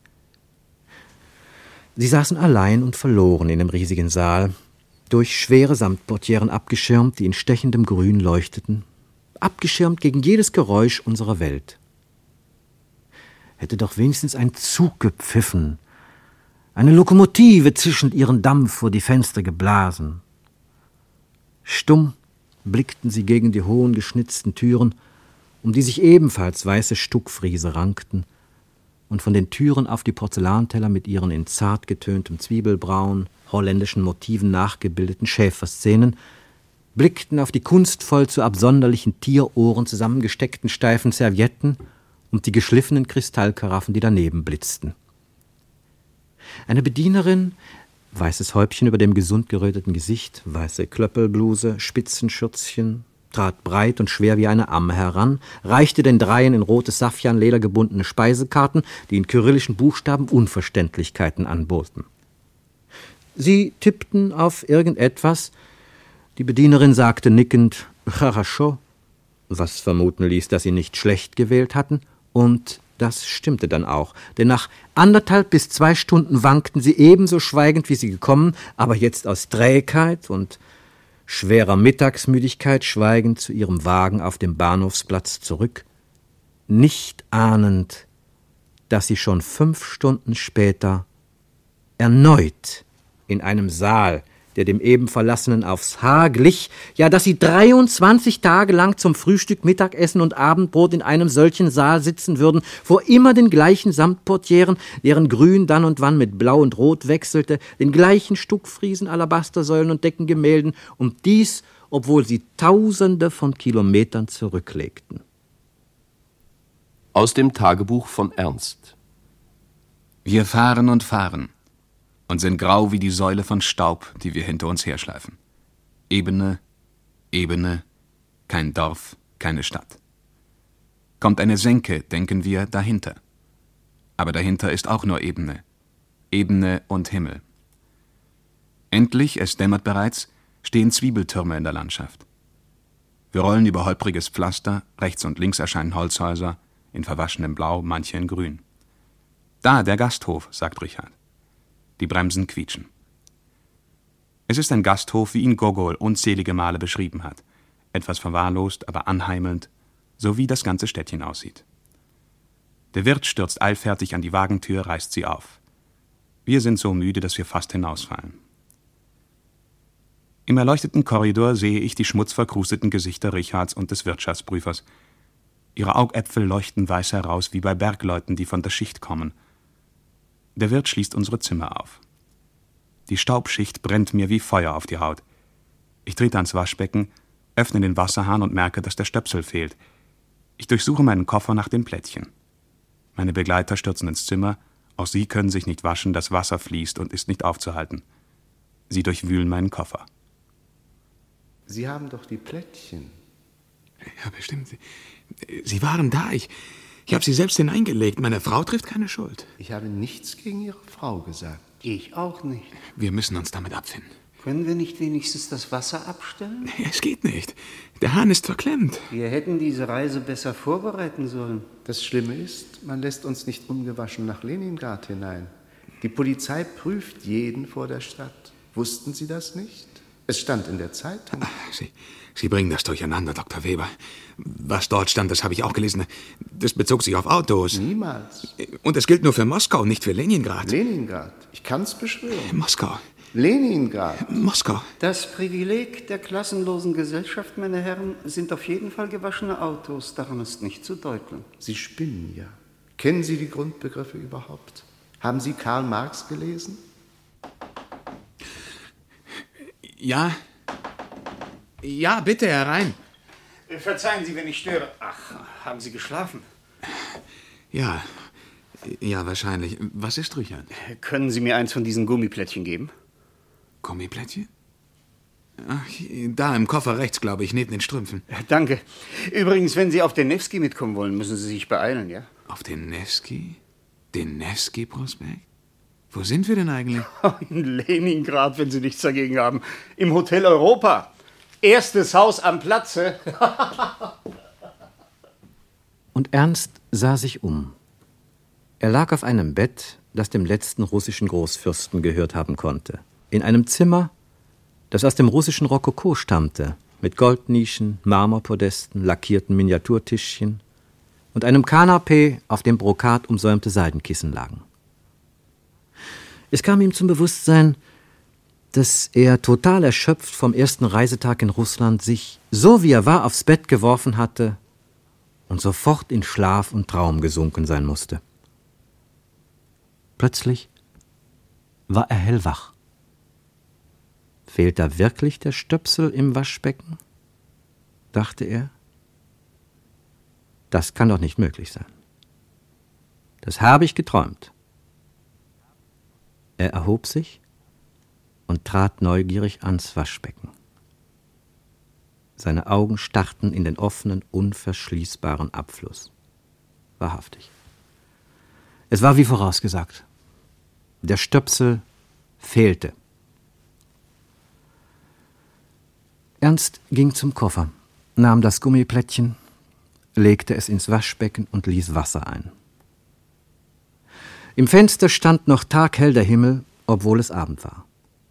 Sie saßen allein und verloren in dem riesigen Saal, durch schwere Samtportieren abgeschirmt, die in stechendem Grün leuchteten, abgeschirmt gegen jedes Geräusch unserer Welt. Hätte doch wenigstens ein Zug gepfiffen, eine Lokomotive zischend ihren Dampf vor die Fenster geblasen. Stumm blickten sie gegen die hohen geschnitzten Türen, um die sich ebenfalls weiße Stuckfriese rankten, und von den Türen auf die Porzellanteller mit ihren in zart getöntem Zwiebelbraun, holländischen Motiven nachgebildeten Schäferszenen, blickten auf die kunstvoll zu absonderlichen Tierohren zusammengesteckten steifen Servietten und die geschliffenen Kristallkaraffen, die daneben blitzten. Eine Bedienerin, weißes Häubchen über dem gesund geröteten Gesicht, weiße Klöppelbluse, Spitzenschürzchen, trat breit und schwer wie eine Amme heran, reichte den Dreien in rotes Saffianleder gebundene Speisekarten, die in kyrillischen Buchstaben Unverständlichkeiten anboten. Sie tippten auf irgendetwas. Die Bedienerin sagte nickend »Charachot«, was vermuten ließ, dass sie nicht schlecht gewählt hatten, und das stimmte dann auch, denn nach anderthalb bis zwei Stunden wankten sie ebenso schweigend, wie sie gekommen, aber jetzt aus Trägheit und schwerer Mittagsmüdigkeit schweigend zu ihrem Wagen auf dem Bahnhofsplatz zurück, nicht ahnend, dass sie schon fünf Stunden später erneut in einem Saal, der dem eben Verlassenen aufs Haar glich, ja, dass sie dreiundzwanzig Tage lang zum Frühstück, Mittagessen und Abendbrot in einem solchen Saal sitzen würden, vor immer den gleichen Samtportieren, deren Grün dann und wann mit Blau und Rot wechselte, den gleichen Stuckfriesen, Alabastersäulen und Deckengemälden, und dies, obwohl sie Tausende von Kilometern zurücklegten. Aus dem Tagebuch von Ernst. Wir fahren und fahren und sind grau wie die Säule von Staub, die wir hinter uns herschleifen. Ebene, Ebene, kein Dorf, keine Stadt. Kommt eine Senke, denken wir, dahinter. Aber dahinter ist auch nur Ebene. Ebene und Himmel. Endlich, es dämmert bereits, stehen Zwiebeltürme in der Landschaft. Wir rollen über holpriges Pflaster, rechts und links erscheinen Holzhäuser, in verwaschenem Blau, manche in Grün. Da, der Gasthof, sagt Richard. Die Bremsen quietschen. Es ist ein Gasthof, wie ihn Gogol unzählige Male beschrieben hat. Etwas verwahrlost, aber anheimelnd, so wie das ganze Städtchen aussieht. Der Wirt stürzt eilfertig an die Wagentür, reißt sie auf. Wir sind so müde, dass wir fast hinausfallen. Im erleuchteten Korridor sehe ich die schmutzverkrusteten Gesichter Richards und des Wirtschaftsprüfers. Ihre Augäpfel leuchten weiß heraus, wie bei Bergleuten, die von der Schicht kommen. Der Wirt schließt unsere Zimmer auf. Die Staubschicht brennt mir wie Feuer auf die Haut. Ich trete ans Waschbecken, öffne den Wasserhahn und merke, dass der Stöpsel fehlt. Ich durchsuche meinen Koffer nach den Plättchen. Meine Begleiter stürzen ins Zimmer. Auch sie können sich nicht waschen, das Wasser fließt und ist nicht aufzuhalten. Sie durchwühlen meinen Koffer. Sie haben doch die Plättchen. Ja, bestimmt. Sie, sie waren da. Ich, ich habe sie selbst hineingelegt. Meine Frau trifft keine Schuld. Ich habe nichts gegen Ihre Frau gesagt. Ich auch nicht. Wir müssen uns damit abfinden. Können wir nicht wenigstens das Wasser abstellen? Es geht nicht. Der Hahn ist verklemmt. Wir hätten diese Reise besser vorbereiten sollen. Das Schlimme ist, man lässt uns nicht ungewaschen nach Leningrad hinein. Die Polizei prüft jeden vor der Stadt. Wussten Sie das nicht? Es stand in der Zeitung. Sie, Sie bringen das durcheinander, Doktor Weber. Was dort stand, das habe ich auch gelesen. Das bezog sich auf Autos. Niemals. Und es gilt nur für Moskau, nicht für Leningrad. Leningrad. Ich kann es beschwören. Moskau. Leningrad. Moskau. Das Privileg der klassenlosen Gesellschaft, meine Herren, sind auf jeden Fall gewaschene Autos. Daran ist nicht zu deuteln. Sie spinnen ja. Kennen Sie die Grundbegriffe überhaupt? Haben Sie Karl Marx gelesen? Ja. Ja, bitte herein. Verzeihen Sie, wenn ich störe. Ach, haben Sie geschlafen? Ja. Ja, wahrscheinlich. Was ist, Richard? Können Sie mir eins von diesen Gummiplättchen geben? Gummiplättchen? Ach, da im Koffer rechts, glaube ich, neben den Strümpfen. Danke. Übrigens, wenn Sie auf den Nevsky mitkommen wollen, müssen Sie sich beeilen, ja? Auf den Nevsky? Den Nevsky-Prospekt? Wo sind wir denn eigentlich? In Leningrad, wenn Sie nichts dagegen haben. Im Hotel Europa. Erstes Haus am Platze. Und Ernst sah sich um. Er lag auf einem Bett, das dem letzten russischen Großfürsten gehört haben konnte. In einem Zimmer, das aus dem russischen Rokoko stammte, mit Goldnischen, Marmorpodesten, lackierten Miniaturtischchen und einem Kanapee, auf dem Brokat umsäumte Seidenkissen lagen. Es kam ihm zum Bewusstsein, dass er, total erschöpft vom ersten Reisetag in Russland, sich, so wie er war, aufs Bett geworfen hatte und sofort in Schlaf und Traum gesunken sein musste. Plötzlich war er hellwach. Fehlt da wirklich der Stöpsel im Waschbecken? Dachte er. Das kann doch nicht möglich sein. Das habe ich geträumt. Er erhob sich und trat neugierig ans Waschbecken. Seine Augen starrten in den offenen, unverschließbaren Abfluss. Wahrhaftig. Es war wie vorausgesagt. Der Stöpsel fehlte. Ernst ging zum Koffer, nahm das Gummiplättchen, legte es ins Waschbecken und ließ Wasser ein. Im Fenster stand noch taghell der Himmel, obwohl es Abend war.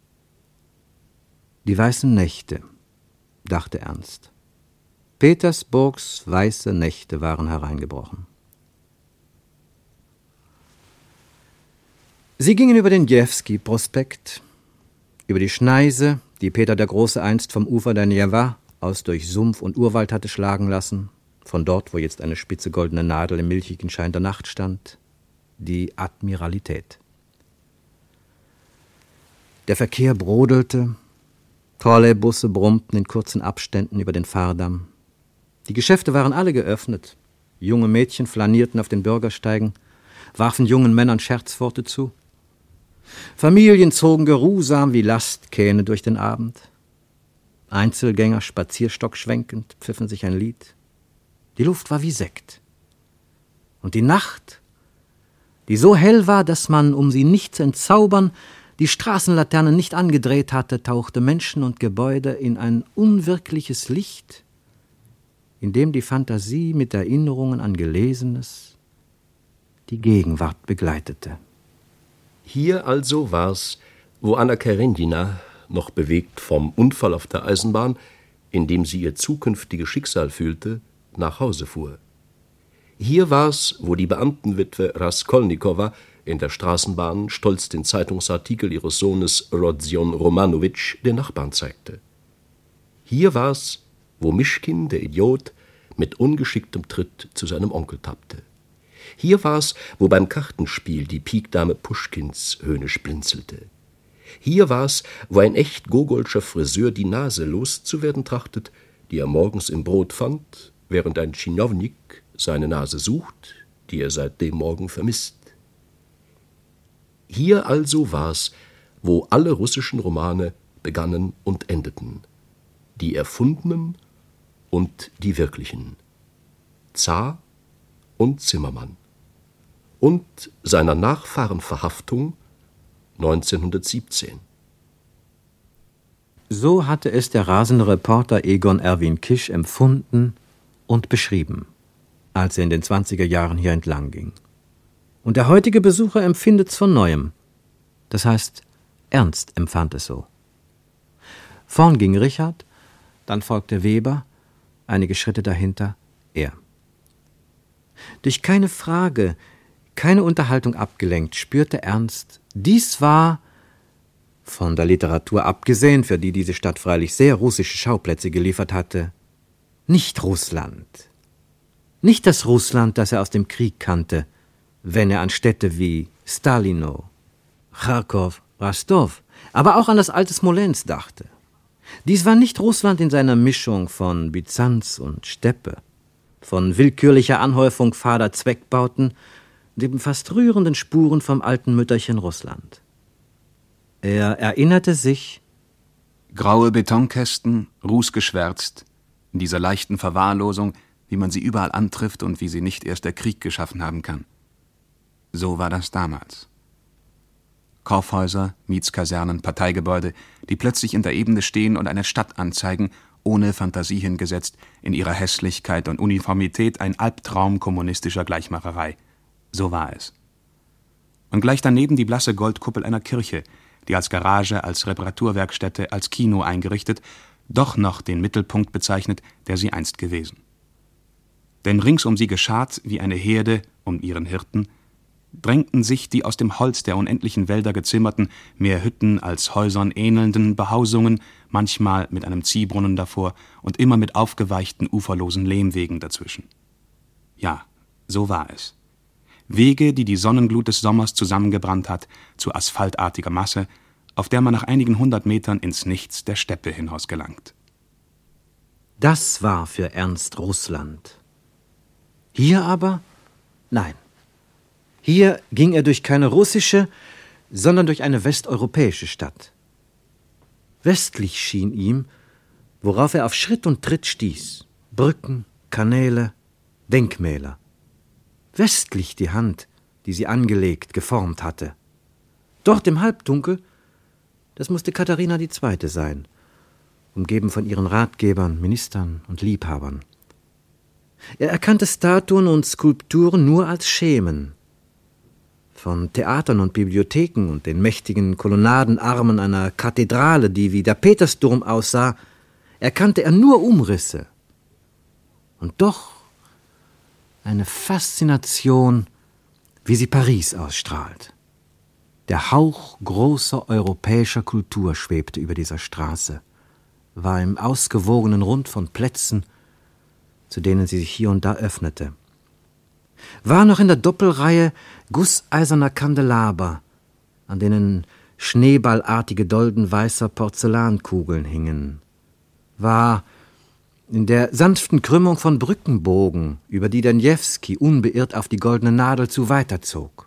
Die weißen Nächte, dachte Ernst. Petersburgs weiße Nächte waren hereingebrochen. Sie gingen über den Jewski-Prospekt, über die Schneise, die Peter der Große einst vom Ufer der Njewa aus durch Sumpf und Urwald hatte schlagen lassen, von dort, wo jetzt eine spitze goldene Nadel im milchigen Schein der Nacht stand, die Admiralität. Der Verkehr brodelte, Trolleybusse brummten in kurzen Abständen über den Fahrdamm. Die Geschäfte waren alle geöffnet, junge Mädchen flanierten auf den Bürgersteigen, warfen jungen Männern Scherzworte zu. Familien zogen geruhsam wie Lastkähne durch den Abend. Einzelgänger, Spazierstock schwenkend, pfiffen sich ein Lied. Die Luft war wie Sekt. Und die Nacht, die so hell war, dass man, um sie nicht zu entzaubern, die Straßenlaternen nicht angedreht hatte, tauchte Menschen und Gebäude in ein unwirkliches Licht, in dem die Fantasie mit Erinnerungen an Gelesenes die Gegenwart begleitete. Hier also war's, wo Anna Karenina, noch bewegt vom Unfall auf der Eisenbahn, in dem sie ihr zukünftiges Schicksal fühlte, nach Hause fuhr. Hier war's, wo die Beamtenwitwe Raskolnikowa in der Straßenbahn stolz den Zeitungsartikel ihres Sohnes Rodzion Romanowitsch den Nachbarn zeigte. Hier war's, wo Mischkin, der Idiot, mit ungeschicktem Tritt zu seinem Onkel tappte. Hier war's, wo beim Kartenspiel die Pikdame Puschkins höhnisch blinzelte. Hier war's, wo ein echt Gogolscher Friseur die Nase loszuwerden trachtet, die er morgens im Brot fand, während ein Tschinownik seine Nase sucht, die er seit dem Morgen vermisst. Hier also war's, wo alle russischen Romane begannen und endeten, die erfundenen und die wirklichen, Zar und Zimmermann, und seiner Nachfahrenverhaftung neunzehnhundertsiebzehn. So hatte es der rasende Reporter Egon Erwin Kisch empfunden und beschrieben, als er in den zwanziger Jahren hier entlang ging. Und der heutige Besucher empfindet's von Neuem. Das heißt, Ernst empfand es so. Vorn ging Richard, dann folgte Weber, einige Schritte dahinter er. Durch keine Frage, keine Unterhaltung abgelenkt, spürte Ernst, dies war, von der Literatur abgesehen, für die diese Stadt freilich sehr russische Schauplätze geliefert hatte, nicht Russland. Nicht das Russland, das er aus dem Krieg kannte, wenn er an Städte wie Stalinow, Charkow, Rostov, aber auch an das alte Smolensk dachte. Dies war nicht Russland in seiner Mischung von Byzanz und Steppe, von willkürlicher Anhäufung fader Zweckbauten, neben fast rührenden Spuren vom alten Mütterchen Russland. Er erinnerte sich, graue Betonkästen, rußgeschwärzt, in dieser leichten Verwahrlosung, wie man sie überall antrifft und wie sie nicht erst der Krieg geschaffen haben kann. So war das damals. Kaufhäuser, Mietskasernen, Parteigebäude, die plötzlich in der Ebene stehen und eine Stadt anzeigen, ohne Fantasie hingesetzt, in ihrer Hässlichkeit und Uniformität ein Albtraum kommunistischer Gleichmacherei. So war es. Und gleich daneben die blasse Goldkuppel einer Kirche, die als Garage, als Reparaturwerkstätte, als Kino eingerichtet, doch noch den Mittelpunkt bezeichnet, der sie einst gewesen. Denn rings um sie geschart, wie eine Herde um ihren Hirten, drängten sich die aus dem Holz der unendlichen Wälder gezimmerten, mehr Hütten als Häusern ähnelnden Behausungen, manchmal mit einem Ziehbrunnen davor und immer mit aufgeweichten, uferlosen Lehmwegen dazwischen. Ja, so war es. Wege, die die Sonnenglut des Sommers zusammengebrannt hat, zu asphaltartiger Masse, auf der man nach einigen hundert Metern ins Nichts der Steppe hinaus gelangt. Das war für Ernst Russland. Hier aber? Nein. Hier ging er durch keine russische, sondern durch eine westeuropäische Stadt. Westlich schien ihm, worauf er auf Schritt und Tritt stieß, Brücken, Kanäle, Denkmäler. Westlich die Hand, die sie angelegt, geformt hatte. Dort im Halbdunkel, das musste Katharina die Zweite sein, umgeben von ihren Ratgebern, Ministern und Liebhabern. Er erkannte Statuen und Skulpturen nur als Schemen. Von Theatern und Bibliotheken und den mächtigen Kolonnadenarmen einer Kathedrale, die wie der Petersdom aussah, erkannte er nur Umrisse. Und doch eine Faszination, wie sie Paris ausstrahlt. Der Hauch großer europäischer Kultur schwebte über dieser Straße, war im ausgewogenen Rund von Plätzen, zu denen sie sich hier und da öffnete. War noch in der Doppelreihe gusseiserner Kandelaber, an denen schneeballartige Dolden weißer Porzellankugeln hingen. War in der sanften Krümmung von Brückenbogen, über die der Newski unbeirrt auf die goldene Nadel zu weiterzog.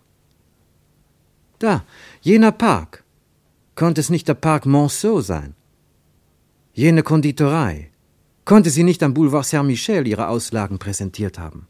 Da, jener Park. Konnte es nicht der Park Monceau sein? Jene Konditorei. Konnte sie nicht am Boulevard Saint-Michel ihre Auslagen präsentiert haben?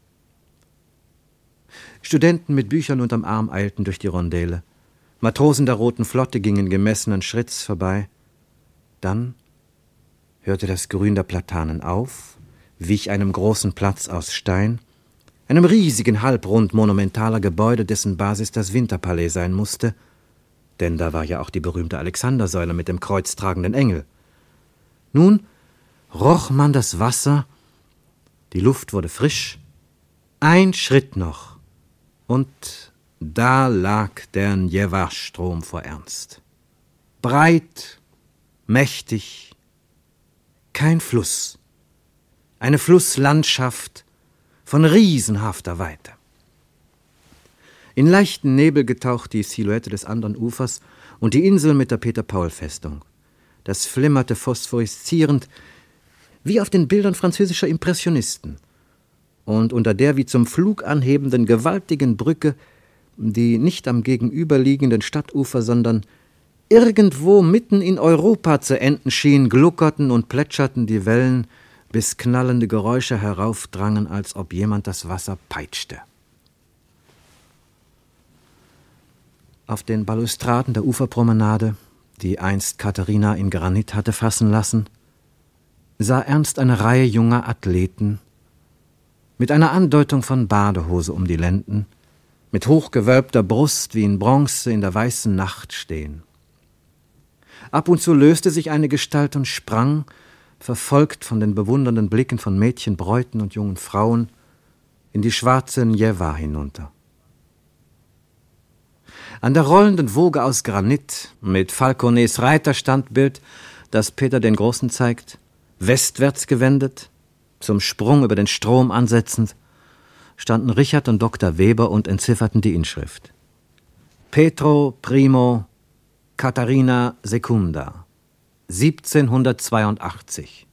Studenten mit Büchern unterm Arm eilten durch die Rondele. Matrosen der Roten Flotte gingen gemessenen Schritts vorbei. Dann hörte das Grün der Platanen auf, wich einem großen Platz aus Stein, einem riesigen Halbrund monumentaler Gebäude, dessen Basis das Winterpalais sein musste, denn da war ja auch die berühmte Alexandersäule mit dem kreuztragenden Engel. Nun roch man das Wasser, die Luft wurde frisch, ein Schritt noch, und da lag der Njewasch-Strom vor Ernst. Breit, mächtig, kein Fluss, eine Flusslandschaft von riesenhafter Weite. In leichten Nebel getaucht die Silhouette des anderen Ufers und die Insel mit der Peter-Paul-Festung. Das flimmerte phosphoreszierend wie auf den Bildern französischer Impressionisten. Und unter der wie zum Flug anhebenden gewaltigen Brücke, die nicht am gegenüberliegenden Stadtufer, sondern irgendwo mitten in Europa zu enden schien, gluckerten und plätscherten die Wellen, bis knallende Geräusche heraufdrangen, als ob jemand das Wasser peitschte. Auf den Balustraden der Uferpromenade, die einst Katharina in Granit hatte fassen lassen, sah Ernst eine Reihe junger Athleten mit einer Andeutung von Badehose um die Lenden, mit hochgewölbter Brust wie in Bronze in der weißen Nacht stehen. Ab und zu löste sich eine Gestalt und sprang, verfolgt von den bewundernden Blicken von Mädchen, Bräuten und jungen Frauen, in die schwarze Njeva hinunter. An der rollenden Woge aus Granit, mit Falconets Reiterstandbild, das Peter den Großen zeigt, westwärts gewendet, zum Sprung über den Strom ansetzend, standen Richard und Doktor Weber und entzifferten die Inschrift. Petro Primo Katharina Secunda, siebzehnhundertzweiundachtzig.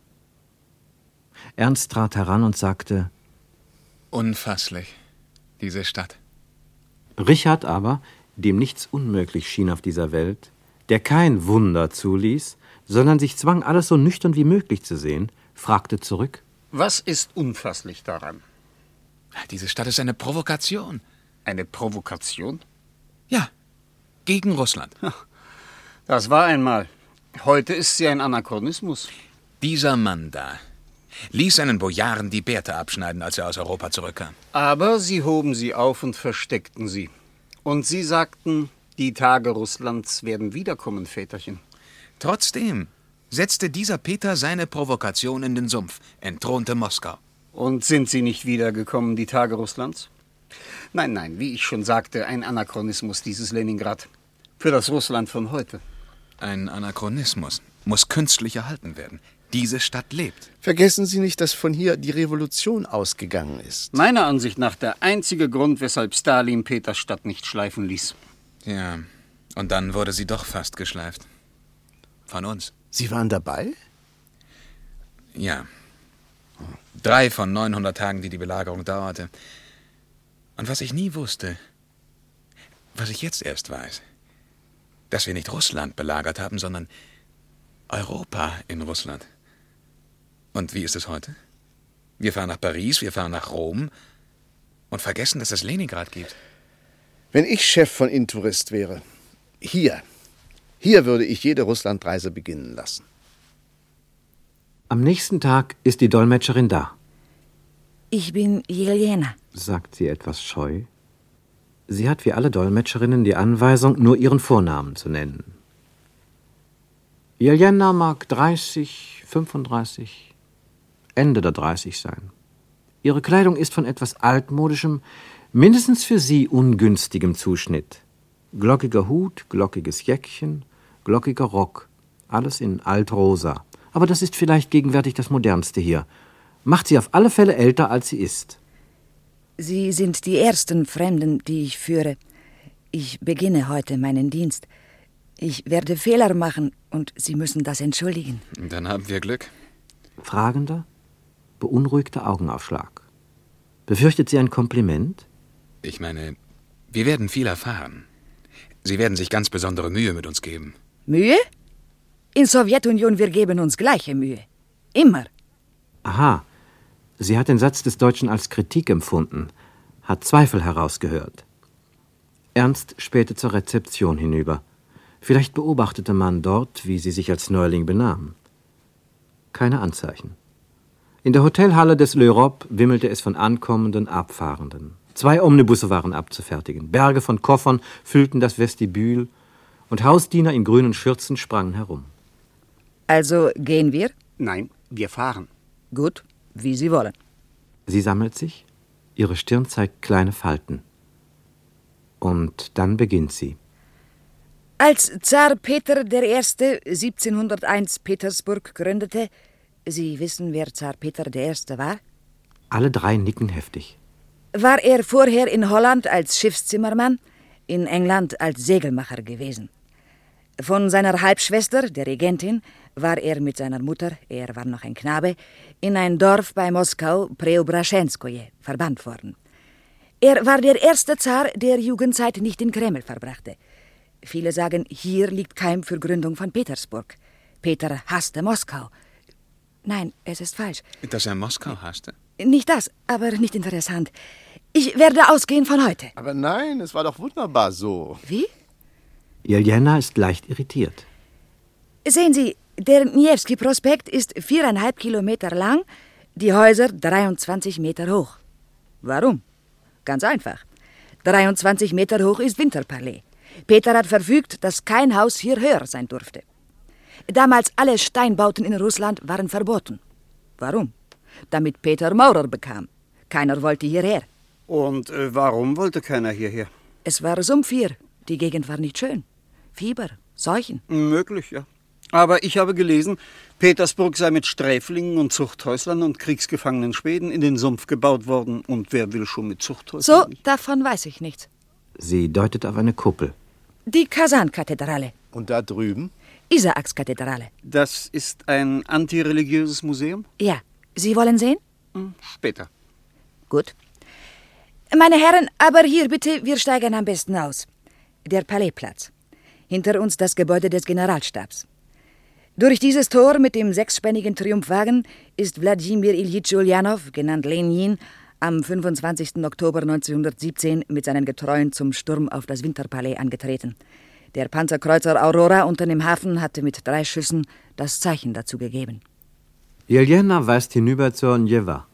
Ernst trat heran und sagte: Unfasslich, diese Stadt. Richard aber, dem nichts unmöglich schien auf dieser Welt, der kein Wunder zuließ, sondern sich zwang, alles so nüchtern wie möglich zu sehen, fragte zurück: Was ist unfasslich daran? Diese Stadt ist eine Provokation. Eine Provokation? Ja, gegen Russland. Das war einmal. Heute ist sie ein Anachronismus. Dieser Mann da ließ seinen Bojaren die Bärte abschneiden, als er aus Europa zurückkam. Aber sie hoben sie auf und versteckten sie. Und sie sagten, die Tage Russlands werden wiederkommen, Väterchen. Trotzdem setzte dieser Peter seine Provokation in den Sumpf, entthronte Moskau. Und sind sie nicht wiedergekommen, die Tage Russlands? Nein, nein, wie ich schon sagte, ein Anachronismus, dieses Leningrad. Für das Russland von heute. Ein Anachronismus muss künstlich erhalten werden. Diese Stadt lebt. Vergessen Sie nicht, dass von hier die Revolution ausgegangen ist. Meiner Ansicht nach der einzige Grund, weshalb Stalin Peters Stadt nicht schleifen ließ. Ja, und dann wurde sie doch fast geschleift. Von uns. Sie waren dabei? Ja. Drei von neunhundert Tagen, die die Belagerung dauerte. Und was ich nie wusste, was ich jetzt erst weiß, dass wir nicht Russland belagert haben, sondern Europa in Russland. Und wie ist es heute? Wir fahren nach Paris, wir fahren nach Rom und vergessen, dass es Leningrad gibt. Wenn ich Chef von Intourist wäre, hier, hier würde ich jede Russlandreise beginnen lassen. Am nächsten Tag ist die Dolmetscherin da. Ich bin Jelena, sagt sie etwas scheu. Sie hat wie alle Dolmetscherinnen die Anweisung, nur ihren Vornamen zu nennen. Jelena mag dreißig, fünfunddreißig, Ende der dreißig sein. Ihre Kleidung ist von etwas altmodischem, mindestens für sie ungünstigem Zuschnitt. Glockiger Hut, glockiges Jäckchen, glockiger Rock, alles in altrosa. Aber das ist vielleicht gegenwärtig das Modernste hier. Macht sie auf alle Fälle älter, als sie ist. Sie sind die ersten Fremden, die ich führe. Ich beginne heute meinen Dienst. Ich werde Fehler machen und Sie müssen das entschuldigen. Dann haben wir Glück. Fragender, beunruhigter Augenaufschlag. Befürchtet sie ein Kompliment? Ich meine, wir werden viel erfahren. Sie werden sich ganz besondere Mühe mit uns geben. Mühe? In Sowjetunion, wir geben uns gleiche Mühe. Immer. Aha. Sie hat den Satz des Deutschen als Kritik empfunden, hat Zweifel herausgehört. Ernst spähte zur Rezeption hinüber. Vielleicht beobachtete man dort, wie sie sich als Neuling benahm. Keine Anzeichen. In der Hotelhalle des L'Europe wimmelte es von ankommenden, Abfahrenden. Zwei Omnibusse waren abzufertigen. Berge von Koffern füllten das Vestibül und Hausdiener in grünen Schürzen sprangen herum. Also gehen wir? Nein, wir fahren. Gut, wie Sie wollen. Sie sammelt sich, ihre Stirn zeigt kleine Falten. Und dann beginnt sie. Als Zar Peter der Erste siebzehnhunderteins Petersburg gründete, Sie wissen, wer Zar Peter der Erste war? Alle drei nicken heftig. War er vorher in Holland als Schiffszimmermann, in England als Segelmacher gewesen. Von seiner Halbschwester, der Regentin, war er mit seiner Mutter, er war noch ein Knabe, in ein Dorf bei Moskau, Preobraschenskoje, verbannt worden. Er war der erste Zar, der Jugendzeit nicht in Kreml verbrachte. Viele sagen, hier liegt Keim für Gründung von Petersburg. Peter hasste Moskau. Nein, es ist falsch. Dass er Moskau hasste? Nicht das, aber nicht interessant. Ich werde ausgehen von heute. Aber nein, es war doch wunderbar so. Wie? Jelena ist leicht irritiert. Sehen Sie, der Niewski-Prospekt ist viereinhalb Kilometer lang, die Häuser dreiundzwanzig Meter hoch. Warum? Ganz einfach. dreiundzwanzig Meter hoch ist Winterpalais. Peter hat verfügt, dass kein Haus hier höher sein durfte. Damals alle Steinbauten in Russland waren verboten. Warum? Damit Peter Maurer bekam. Keiner wollte hierher. Und äh, warum wollte keiner hierher? Es war Sumpf hier. Die Gegend war nicht schön. Fieber, Seuchen. Möglich, ja. Aber ich habe gelesen, Petersburg sei mit Sträflingen und Zuchthäuslern und kriegsgefangenen Schweden in den Sumpf gebaut worden. Und wer will schon mit Zuchthäuslern? So, davon weiß ich nichts. Sie deutet auf eine Kuppel. Die Kasan-Kathedrale. Und da drüben? Isaaks-Kathedrale. Das ist ein antireligiöses Museum? Ja. Sie wollen sehen? Später. Gut. Meine Herren, aber hier bitte, wir steigen am besten aus. Der Palaisplatz. Hinter uns das Gebäude des Generalstabs. Durch dieses Tor mit dem sechsspännigen Triumphwagen ist Wladimir Iljitsch Uljanov, genannt Lenin, am fünfundzwanzigsten Oktober neunzehnhundertsiebzehn mit seinen Getreuen zum Sturm auf das Winterpalais angetreten. Der Panzerkreuzer Aurora unten im Hafen hatte mit drei Schüssen das Zeichen dazu gegeben. Jelena weist hinüber zur Njeva.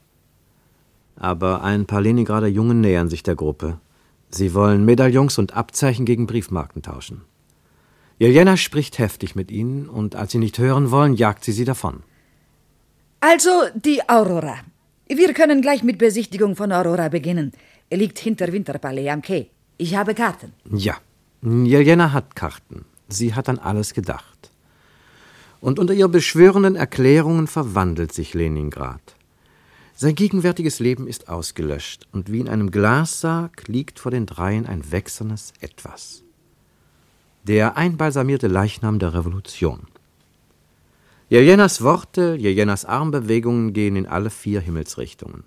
Aber ein paar Leningrader Jungen nähern sich der Gruppe. Sie wollen Medaillons und Abzeichen gegen Briefmarken tauschen. Jelena spricht heftig mit ihnen und als sie nicht hören wollen, jagt sie sie davon. Also die Aurora. Wir können gleich mit Besichtigung von Aurora beginnen. Er liegt hinter Winterpalais am Quai. Ich habe Karten. Ja, Jelena hat Karten. Sie hat an alles gedacht. Und unter ihren beschwörenden Erklärungen verwandelt sich Leningrad. Sein gegenwärtiges Leben ist ausgelöscht und wie in einem Glassarg liegt vor den Dreien ein wächsernes Etwas. Der einbalsamierte Leichnam der Revolution. Jelenas Worte, Jelenas Armbewegungen gehen in alle vier Himmelsrichtungen.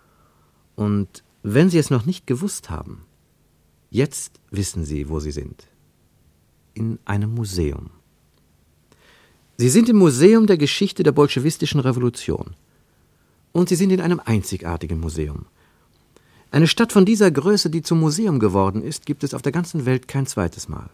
Und wenn Sie es noch nicht gewusst haben, jetzt wissen Sie, wo Sie sind. In einem Museum. Sie sind im Museum der Geschichte der bolschewistischen Revolution. Und Sie sind in einem einzigartigen Museum. Eine Stadt von dieser Größe, die zum Museum geworden ist, gibt es auf der ganzen Welt kein zweites Mal.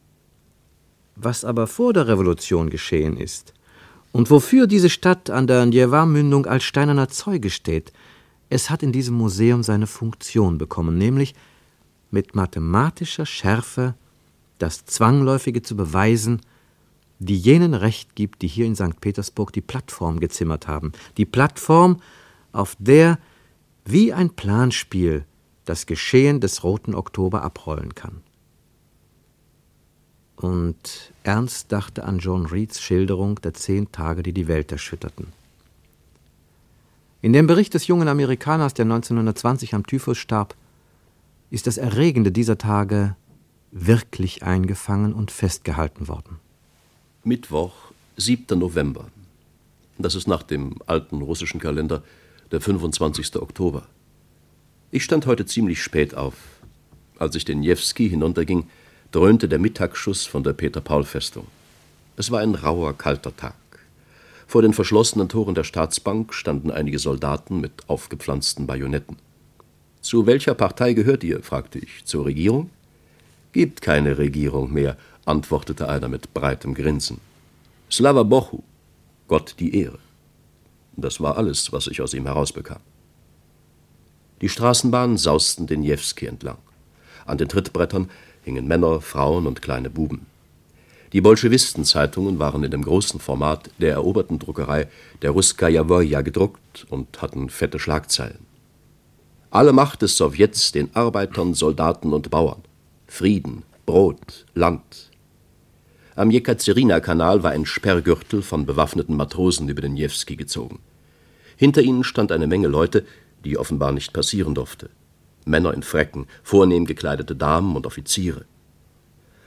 Was aber vor der Revolution geschehen ist und wofür diese Stadt an der Njeva-Mündung als steinerner Zeuge steht, es hat in diesem Museum seine Funktion bekommen, nämlich mit mathematischer Schärfe das Zwangläufige zu beweisen, die jenen Recht gibt, die hier in Sankt Petersburg die Plattform gezimmert haben. Die Plattform, auf der wie ein Planspiel das Geschehen des Roten Oktober abrollen kann. Und Ernst dachte an John Reeds Schilderung der zehn Tage, die die Welt erschütterten. In dem Bericht des jungen Amerikaners, der neunzehnhundertzwanzig am Typhus starb, ist das Erregende dieser Tage wirklich eingefangen und festgehalten worden. Mittwoch, siebter November. Das ist nach dem alten russischen Kalender der fünfundzwanzigste Oktober. Ich stand heute ziemlich spät auf. Als ich den Niewski hinunterging, dröhnte der Mittagsschuss von der Peter-Paul-Festung. Es war ein rauer, kalter Tag. Vor den verschlossenen Toren der Staatsbank standen einige Soldaten mit aufgepflanzten Bajonetten. »Zu welcher Partei gehört ihr?« fragte ich. »Zur Regierung?« »Gibt keine Regierung mehr«, antwortete einer mit breitem Grinsen. »Slava Bohu«, Gott die Ehre. Das war alles, was ich aus ihm herausbekam. Die Straßenbahnen sausten den Niewski entlang. An den Trittbrettern hingen Männer, Frauen und kleine Buben. Die Bolschewistenzeitungen waren in dem großen Format der eroberten Druckerei der Russkaja Woja gedruckt und hatten fette Schlagzeilen. Alle Macht des Sowjets den Arbeitern, Soldaten und Bauern. Frieden, Brot, Land. Am Jekaterina-Kanal war ein Sperrgürtel von bewaffneten Matrosen über den Niewski gezogen. Hinter ihnen stand eine Menge Leute, die offenbar nicht passieren durfte. Männer in Fräcken, vornehm gekleidete Damen und Offiziere.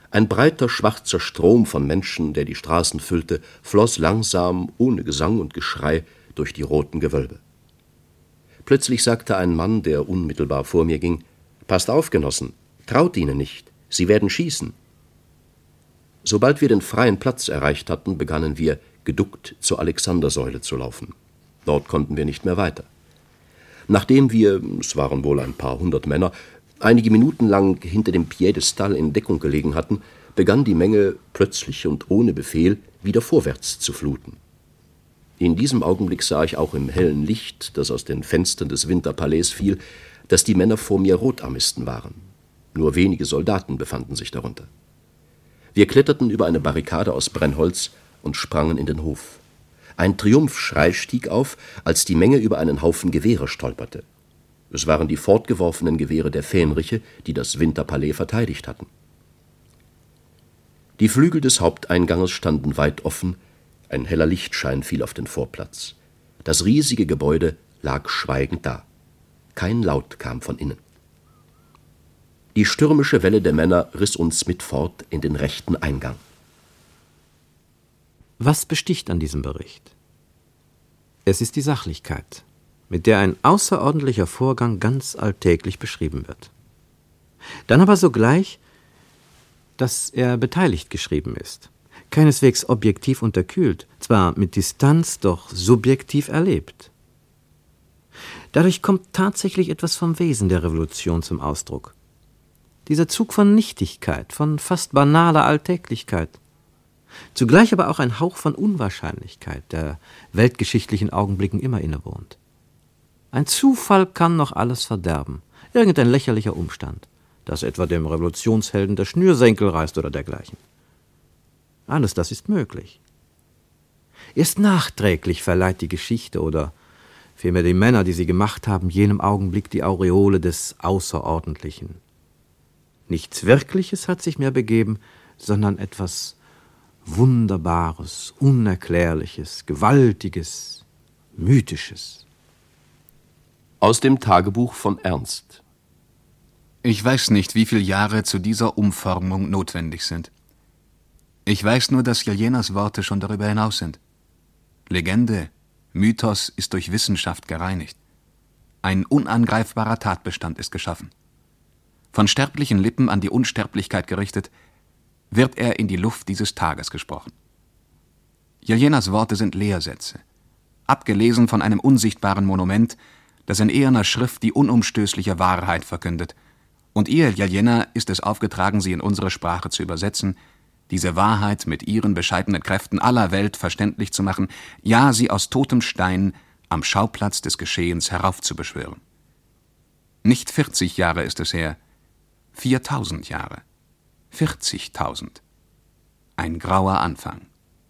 Ein breiter, schwarzer Strom von Menschen, der die Straßen füllte, floss langsam, ohne Gesang und Geschrei, durch die roten Gewölbe. Plötzlich sagte ein Mann, der unmittelbar vor mir ging: »Passt auf, Genossen, traut ihnen nicht, sie werden schießen.« Sobald wir den freien Platz erreicht hatten, begannen wir, geduckt zur Alexandersäule zu laufen. Dort konnten wir nicht mehr weiter. Nachdem wir, es waren wohl ein paar hundert Männer, einige Minuten lang hinter dem Piedestal in Deckung gelegen hatten, begann die Menge, plötzlich und ohne Befehl, wieder vorwärts zu fluten. In diesem Augenblick sah ich auch im hellen Licht, das aus den Fenstern des Winterpalais fiel, dass die Männer vor mir Rotarmisten waren. Nur wenige Soldaten befanden sich darunter. Wir kletterten über eine Barrikade aus Brennholz und sprangen in den Hof. Ein Triumphschrei stieg auf, als die Menge über einen Haufen Gewehre stolperte. Es waren die fortgeworfenen Gewehre der Fähnriche, die das Winterpalais verteidigt hatten. Die Flügel des Haupteinganges standen weit offen, ein heller Lichtschein fiel auf den Vorplatz. Das riesige Gebäude lag schweigend da. Kein Laut kam von innen. Die stürmische Welle der Männer riss uns mit fort in den rechten Eingang. Was besticht an diesem Bericht? Es ist die Sachlichkeit, mit der ein außerordentlicher Vorgang ganz alltäglich beschrieben wird. Dann aber sogleich, dass er beteiligt geschrieben ist, keineswegs objektiv unterkühlt, zwar mit Distanz, doch subjektiv erlebt. Dadurch kommt tatsächlich etwas vom Wesen der Revolution zum Ausdruck. Dieser Zug von Nichtigkeit, von fast banaler Alltäglichkeit. Zugleich aber auch ein Hauch von Unwahrscheinlichkeit, der weltgeschichtlichen Augenblicken immer innewohnt. Ein Zufall kann noch alles verderben, irgendein lächerlicher Umstand, dass etwa dem Revolutionshelden der Schnürsenkel reißt oder dergleichen. Alles das ist möglich. Erst nachträglich verleiht die Geschichte oder vielmehr die Männer, die sie gemacht haben, jenem Augenblick die Aureole des Außerordentlichen. Nichts Wirkliches hat sich mehr begeben, sondern etwas Wunderbares, Unerklärliches, Gewaltiges, Mythisches. Aus dem Tagebuch von Ernst. Ich weiß nicht, wie viele Jahre zu dieser Umformung notwendig sind. Ich weiß nur, dass Jeljenas Worte schon darüber hinaus sind. Legende, Mythos ist durch Wissenschaft gereinigt. Ein unangreifbarer Tatbestand ist geschaffen. Von sterblichen Lippen an die Unsterblichkeit gerichtet, wird er in die Luft dieses Tages gesprochen. Jeljenas Worte sind Lehrsätze, abgelesen von einem unsichtbaren Monument, das in eherner Schrift die unumstößliche Wahrheit verkündet, und ihr, Jeljena, ist es aufgetragen, sie in unsere Sprache zu übersetzen, diese Wahrheit mit ihren bescheidenen Kräften aller Welt verständlich zu machen, ja, sie aus totem Stein am Schauplatz des Geschehens heraufzubeschwören. Nicht vierzig Jahre ist es her, viertausend Jahre, vierzigtausend. Ein grauer Anfang.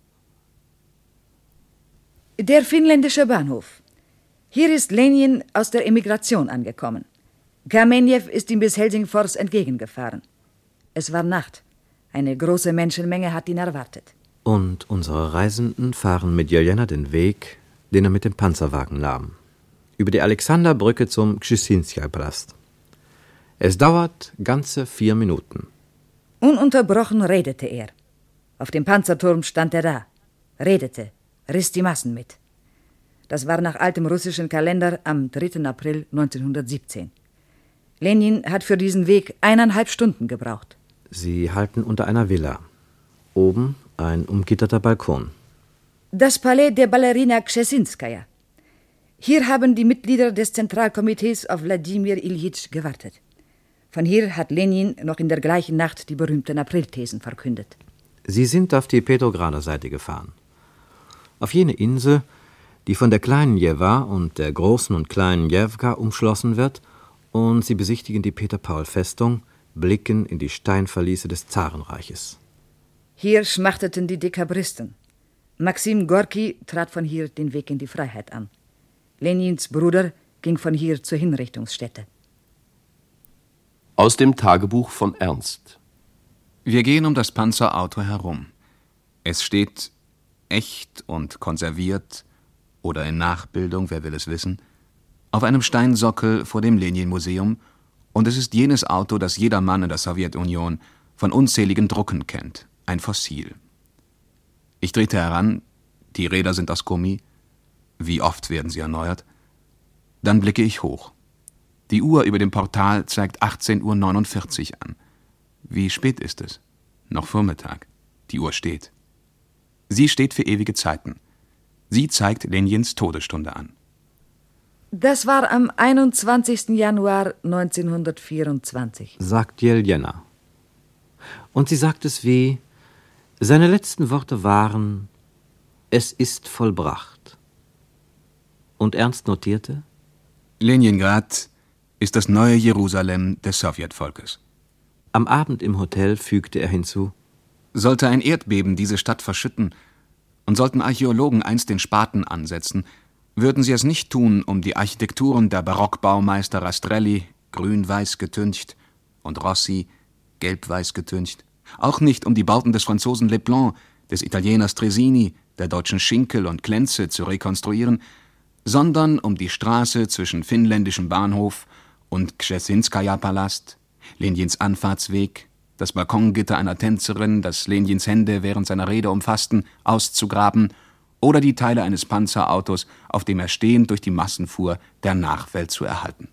Der finnländische Bahnhof. Hier ist Lenin aus der Emigration angekommen. Kamenjew ist ihm bis Helsingfors entgegengefahren. Es war Nacht. Eine große Menschenmenge hat ihn erwartet. Und unsere Reisenden fahren mit Jeljena den Weg, den er mit dem Panzerwagen nahm. Über die Alexanderbrücke zum Krzysinski-Palast. Es dauert ganze vier Minuten. Ununterbrochen redete er. Auf dem Panzerturm stand er da, redete, riss die Massen mit. Das war nach altem russischen Kalender am dritten April neunzehnhundertsiebzehn. Lenin hat für diesen Weg eineinhalb Stunden gebraucht. Sie halten unter einer Villa. Oben ein umgitterter Balkon. Das Palais der Ballerina Krzesinskaja. Hier haben die Mitglieder des Zentralkomitees auf Wladimir Iljitsch gewartet. Von hier hat Lenin noch in der gleichen Nacht die berühmten Aprilthesen verkündet. Sie sind auf die Petrograder Seite gefahren. Auf jene Insel, die von der kleinen Jewa und der großen und kleinen Jewka umschlossen wird, und sie besichtigen die Peter-Paul-Festung, blicken in die Steinverliese des Zarenreiches. Hier schmachteten die Dekabristen. Maxim Gorki trat von hier den Weg in die Freiheit an. Lenins Bruder ging von hier zur Hinrichtungsstätte. Aus dem Tagebuch von Ernst. Wir gehen um das Panzerauto herum. Es steht echt und konserviert oder in Nachbildung, wer will es wissen, auf einem Steinsockel vor dem Lenin-Museum, und es ist jenes Auto, das jeder Mann in der Sowjetunion von unzähligen Drucken kennt, ein Fossil. Ich trete heran, die Räder sind aus Gummi. Wie oft werden sie erneuert? Dann blicke ich hoch. Die Uhr über dem Portal zeigt achtzehn Uhr neunundvierzig an. Wie spät ist es? Noch Vormittag. Die Uhr steht. Sie steht für ewige Zeiten. Sie zeigt Lenins Todesstunde an. Das war am einundzwanzigsten Januar neunzehnhundertvierundzwanzig, sagt Jelena. Und sie sagt es wie, seine letzten Worte waren, es ist vollbracht. Und Ernst notierte, Leningrad ist das neue Jerusalem des Sowjetvolkes. Am Abend im Hotel fügte er hinzu, sollte ein Erdbeben diese Stadt verschütten und sollten Archäologen einst den Spaten ansetzen, würden sie es nicht tun, um die Architekturen der Barockbaumeister Rastrelli, grün-weiß getüncht, und Rossi, gelb-weiß getüncht, auch nicht um die Bauten des Franzosen Leblanc, des Italieners Tresini, der deutschen Schinkel und Klenze zu rekonstruieren, sondern um die Straße zwischen finnländischem Bahnhof und Kschessinskaja-Palast, Lenins Anfahrtsweg, das Balkongitter einer Tänzerin, das Lenins Hände während seiner Rede umfassten, auszugraben oder die Teile eines Panzerautos, auf dem er stehend durch die Massen fuhr, der Nachwelt zu erhalten.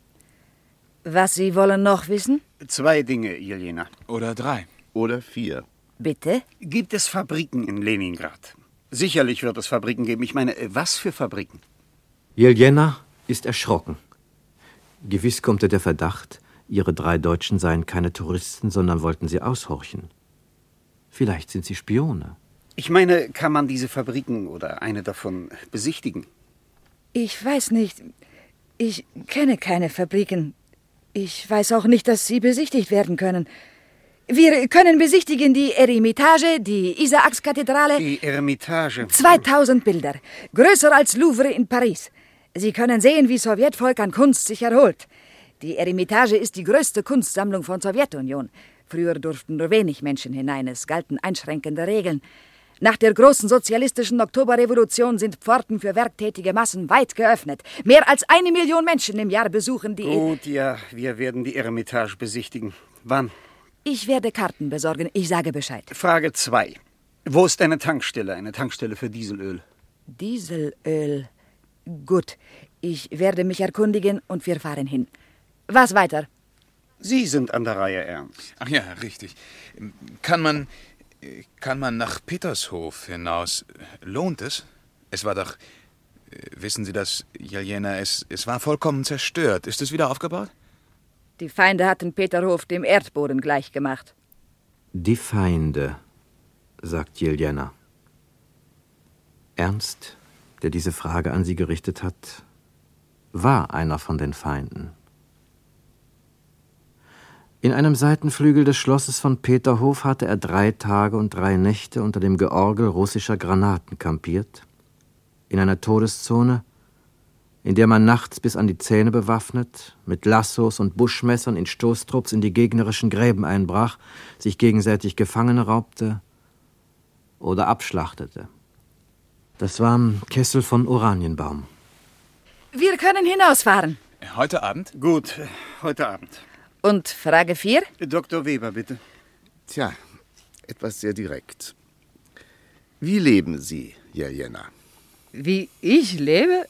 Was Sie wollen noch wissen? Zwei Dinge, Jelena. Oder drei. Oder vier. Bitte? Gibt es Fabriken in Leningrad? Sicherlich wird es Fabriken geben. Ich meine, was für Fabriken? Jelena ist erschrocken. Gewiss kommt ihr der Verdacht, ihre drei Deutschen seien keine Touristen, sondern wollten sie aushorchen. Vielleicht sind sie Spione. Ich meine, kann man diese Fabriken oder eine davon besichtigen? Ich weiß nicht. Ich kenne keine Fabriken. Ich weiß auch nicht, dass sie besichtigt werden können. Wir können besichtigen die Eremitage, die Isaakskathedrale. Die Eremitage. zweitausend Bilder. Größer als Louvre in Paris. Sie können sehen, wie Sowjetvolk an Kunst sich erholt. Die Eremitage ist die größte Kunstsammlung von Sowjetunion. Früher durften nur wenig Menschen hinein. Es galten einschränkende Regeln. Nach der großen sozialistischen Oktoberrevolution sind Pforten für werktätige Massen weit geöffnet. Mehr als eine Million Menschen im Jahr besuchen die... Gut, ja, wir werden die Eremitage besichtigen. Wann? Ich werde Karten besorgen. Ich sage Bescheid. Frage zwei. Wo ist eine Tankstelle? Eine Tankstelle für Dieselöl. Dieselöl. Gut. Ich werde mich erkundigen und wir fahren hin. Was weiter? Sie sind an der Reihe, Ernst. Ach ja, richtig. Kann man... Kann man nach Petershof hinaus? Lohnt es? Es war doch... Wissen Sie das, Jelena, es, es war vollkommen zerstört. Ist es wieder aufgebaut? Die Feinde hatten Peterhof dem Erdboden gleichgemacht. Die Feinde, sagt Jelena. Ernst, der diese Frage an sie gerichtet hat, war einer von den Feinden. In einem Seitenflügel des Schlosses von Peterhof hatte er drei Tage und drei Nächte unter dem Georgel russischer Granaten kampiert, in einer Todeszone, in der man nachts bis an die Zähne bewaffnet, mit Lassos und Buschmessern in Stoßtrupps in die gegnerischen Gräben einbrach, sich gegenseitig Gefangene raubte oder abschlachtete. Das war am Kessel von Oranienbaum. Wir können hinausfahren. Heute Abend? Gut, heute Abend. Und Frage vier? Doktor Weber, bitte. Tja, etwas sehr direkt. Wie leben Sie, Jelena? Wie ich lebe?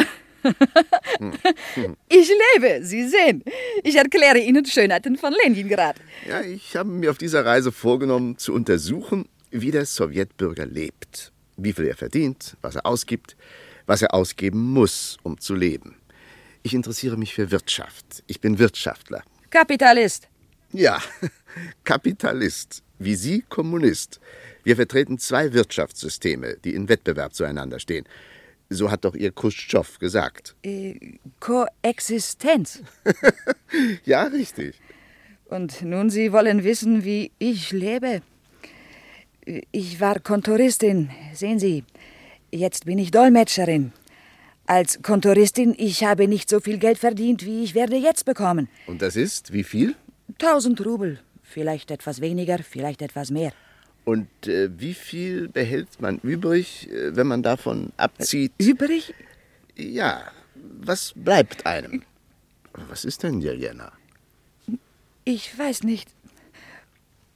Ich lebe, Sie sehen. Ich erkläre Ihnen Schönheiten von Leningrad. Ja, ich habe mir auf dieser Reise vorgenommen, zu untersuchen, wie der Sowjetbürger lebt. Wie viel er verdient, was er ausgibt, was er ausgeben muss, um zu leben. Ich interessiere mich für Wirtschaft. Ich bin Wirtschaftler. Kapitalist. Ja, Kapitalist. Wie Sie Kommunist. Wir vertreten zwei Wirtschaftssysteme, die in Wettbewerb zueinander stehen. So hat doch Ihr Khrushchev gesagt. Äh, Koexistenz. Ja, richtig. Und nun, Sie wollen wissen, wie ich lebe. Ich war Kontoristin, sehen Sie. Jetzt bin ich Dolmetscherin. Als Kontoristin, ich habe nicht so viel Geld verdient, wie ich werde jetzt bekommen. Und das ist wie viel? Tausend Rubel. Vielleicht etwas weniger, vielleicht etwas mehr. Und äh, wie viel behält man übrig, äh, wenn man davon abzieht? Übrig? Ja, was bleibt einem? Was ist denn, Jelena? Ich weiß nicht.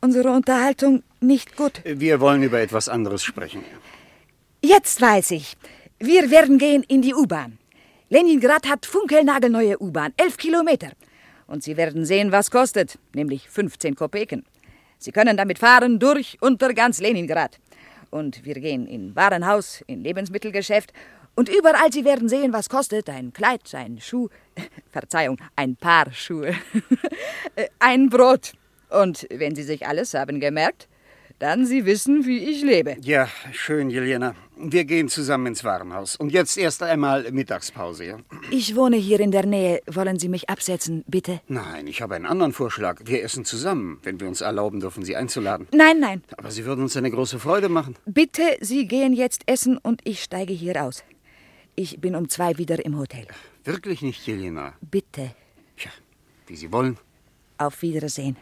unsere Unterhaltung nicht gut. Wir wollen über etwas anderes sprechen. Jetzt weiß ich. Wir werden gehen in die U-Bahn. Leningrad hat funkelnagelneue U-Bahn, elf Kilometer. Und Sie werden sehen, was kostet, nämlich fünfzehn Kopeken. Sie können damit fahren durch unter ganz Leningrad. Und wir gehen in Warenhaus, in Lebensmittelgeschäft. Und überall Sie werden sehen, was kostet ein Kleid, ein Schuh, Verzeihung, ein Paar Schuhe, ein Brot. Und wenn Sie sich alles haben gemerkt, dann Sie wissen, wie ich lebe. Ja, schön, Jelena. Wir gehen zusammen ins Warenhaus. Und jetzt erst einmal Mittagspause, ja? Ich wohne hier in der Nähe. Wollen Sie mich absetzen, bitte? Nein, ich habe einen anderen Vorschlag. Wir essen zusammen, wenn wir uns erlauben dürfen, Sie einzuladen. Nein, nein. Aber Sie würden uns eine große Freude machen. Bitte, Sie gehen jetzt essen und ich steige hier aus. Ich bin um zwei wieder im Hotel. Wirklich nicht, Jelena? Bitte. Tja, wie Sie wollen. Auf Wiedersehen.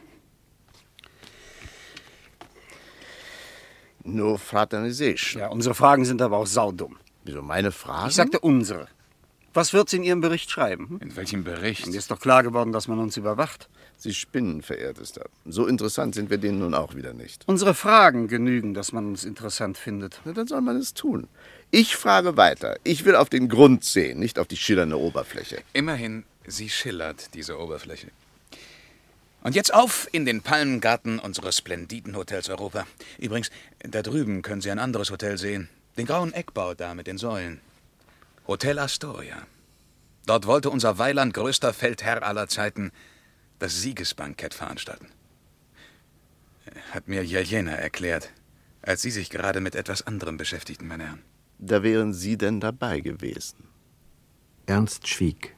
Nur fraternisisch. Ja, unsere Fragen sind aber auch saudumm. Wieso meine Fragen? Ich sagte unsere. Was wird sie in Ihrem Bericht schreiben? Hm? In welchem Bericht? Mir ist doch klar geworden, dass man uns überwacht. Sie spinnen, verehrtester. So interessant sind wir denen nun auch wieder nicht. Unsere Fragen genügen, dass man uns interessant findet. Na, dann soll man es tun. Ich frage weiter. Ich will auf den Grund sehen, nicht auf die schillernde Oberfläche. Immerhin, sie schillert, diese Oberfläche. Und jetzt auf in den Palmengarten unseres splendiden Hotels Europa. Übrigens, da drüben können Sie ein anderes Hotel sehen. Den grauen Eckbau da mit den Säulen. Hotel Astoria. Dort wollte unser Weiland, größter Feldherr aller Zeiten, das Siegesbankett veranstalten. Hat mir Jelena erklärt, als Sie sich gerade mit etwas anderem beschäftigten, meine Herren. Da wären Sie denn dabei gewesen? Ernst schwieg.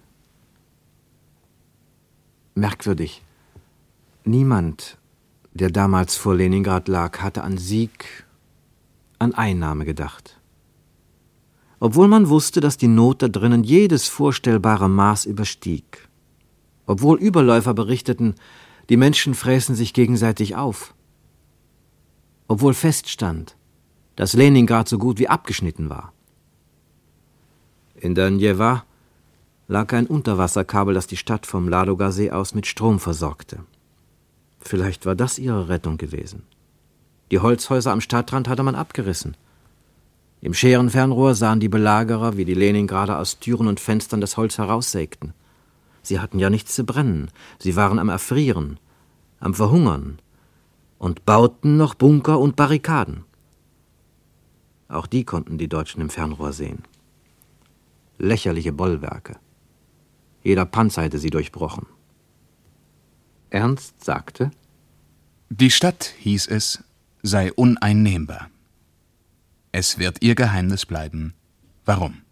Merkwürdig. Niemand, der damals vor Leningrad lag, hatte an Sieg, an Einnahme gedacht. Obwohl man wusste, dass die Not da drinnen jedes vorstellbare Maß überstieg. Obwohl Überläufer berichteten, die Menschen fräßen sich gegenseitig auf. Obwohl feststand, dass Leningrad so gut wie abgeschnitten war. In der Njewa lag ein Unterwasserkabel, das die Stadt vom Ladoga-See aus mit Strom versorgte. Vielleicht war das ihre Rettung gewesen. Die Holzhäuser am Stadtrand hatte man abgerissen. Im Scherenfernrohr sahen die Belagerer, wie die Leningrader aus Türen und Fenstern das Holz heraussägten. Sie hatten ja nichts zu brennen. Sie waren am Erfrieren, am Verhungern und bauten noch Bunker und Barrikaden. Auch die konnten die Deutschen im Fernrohr sehen. Lächerliche Bollwerke. Jeder Panzer hätte sie durchbrochen. Ernst sagte: Die Stadt, hieß es, sei uneinnehmbar. Es wird ihr Geheimnis bleiben. Warum?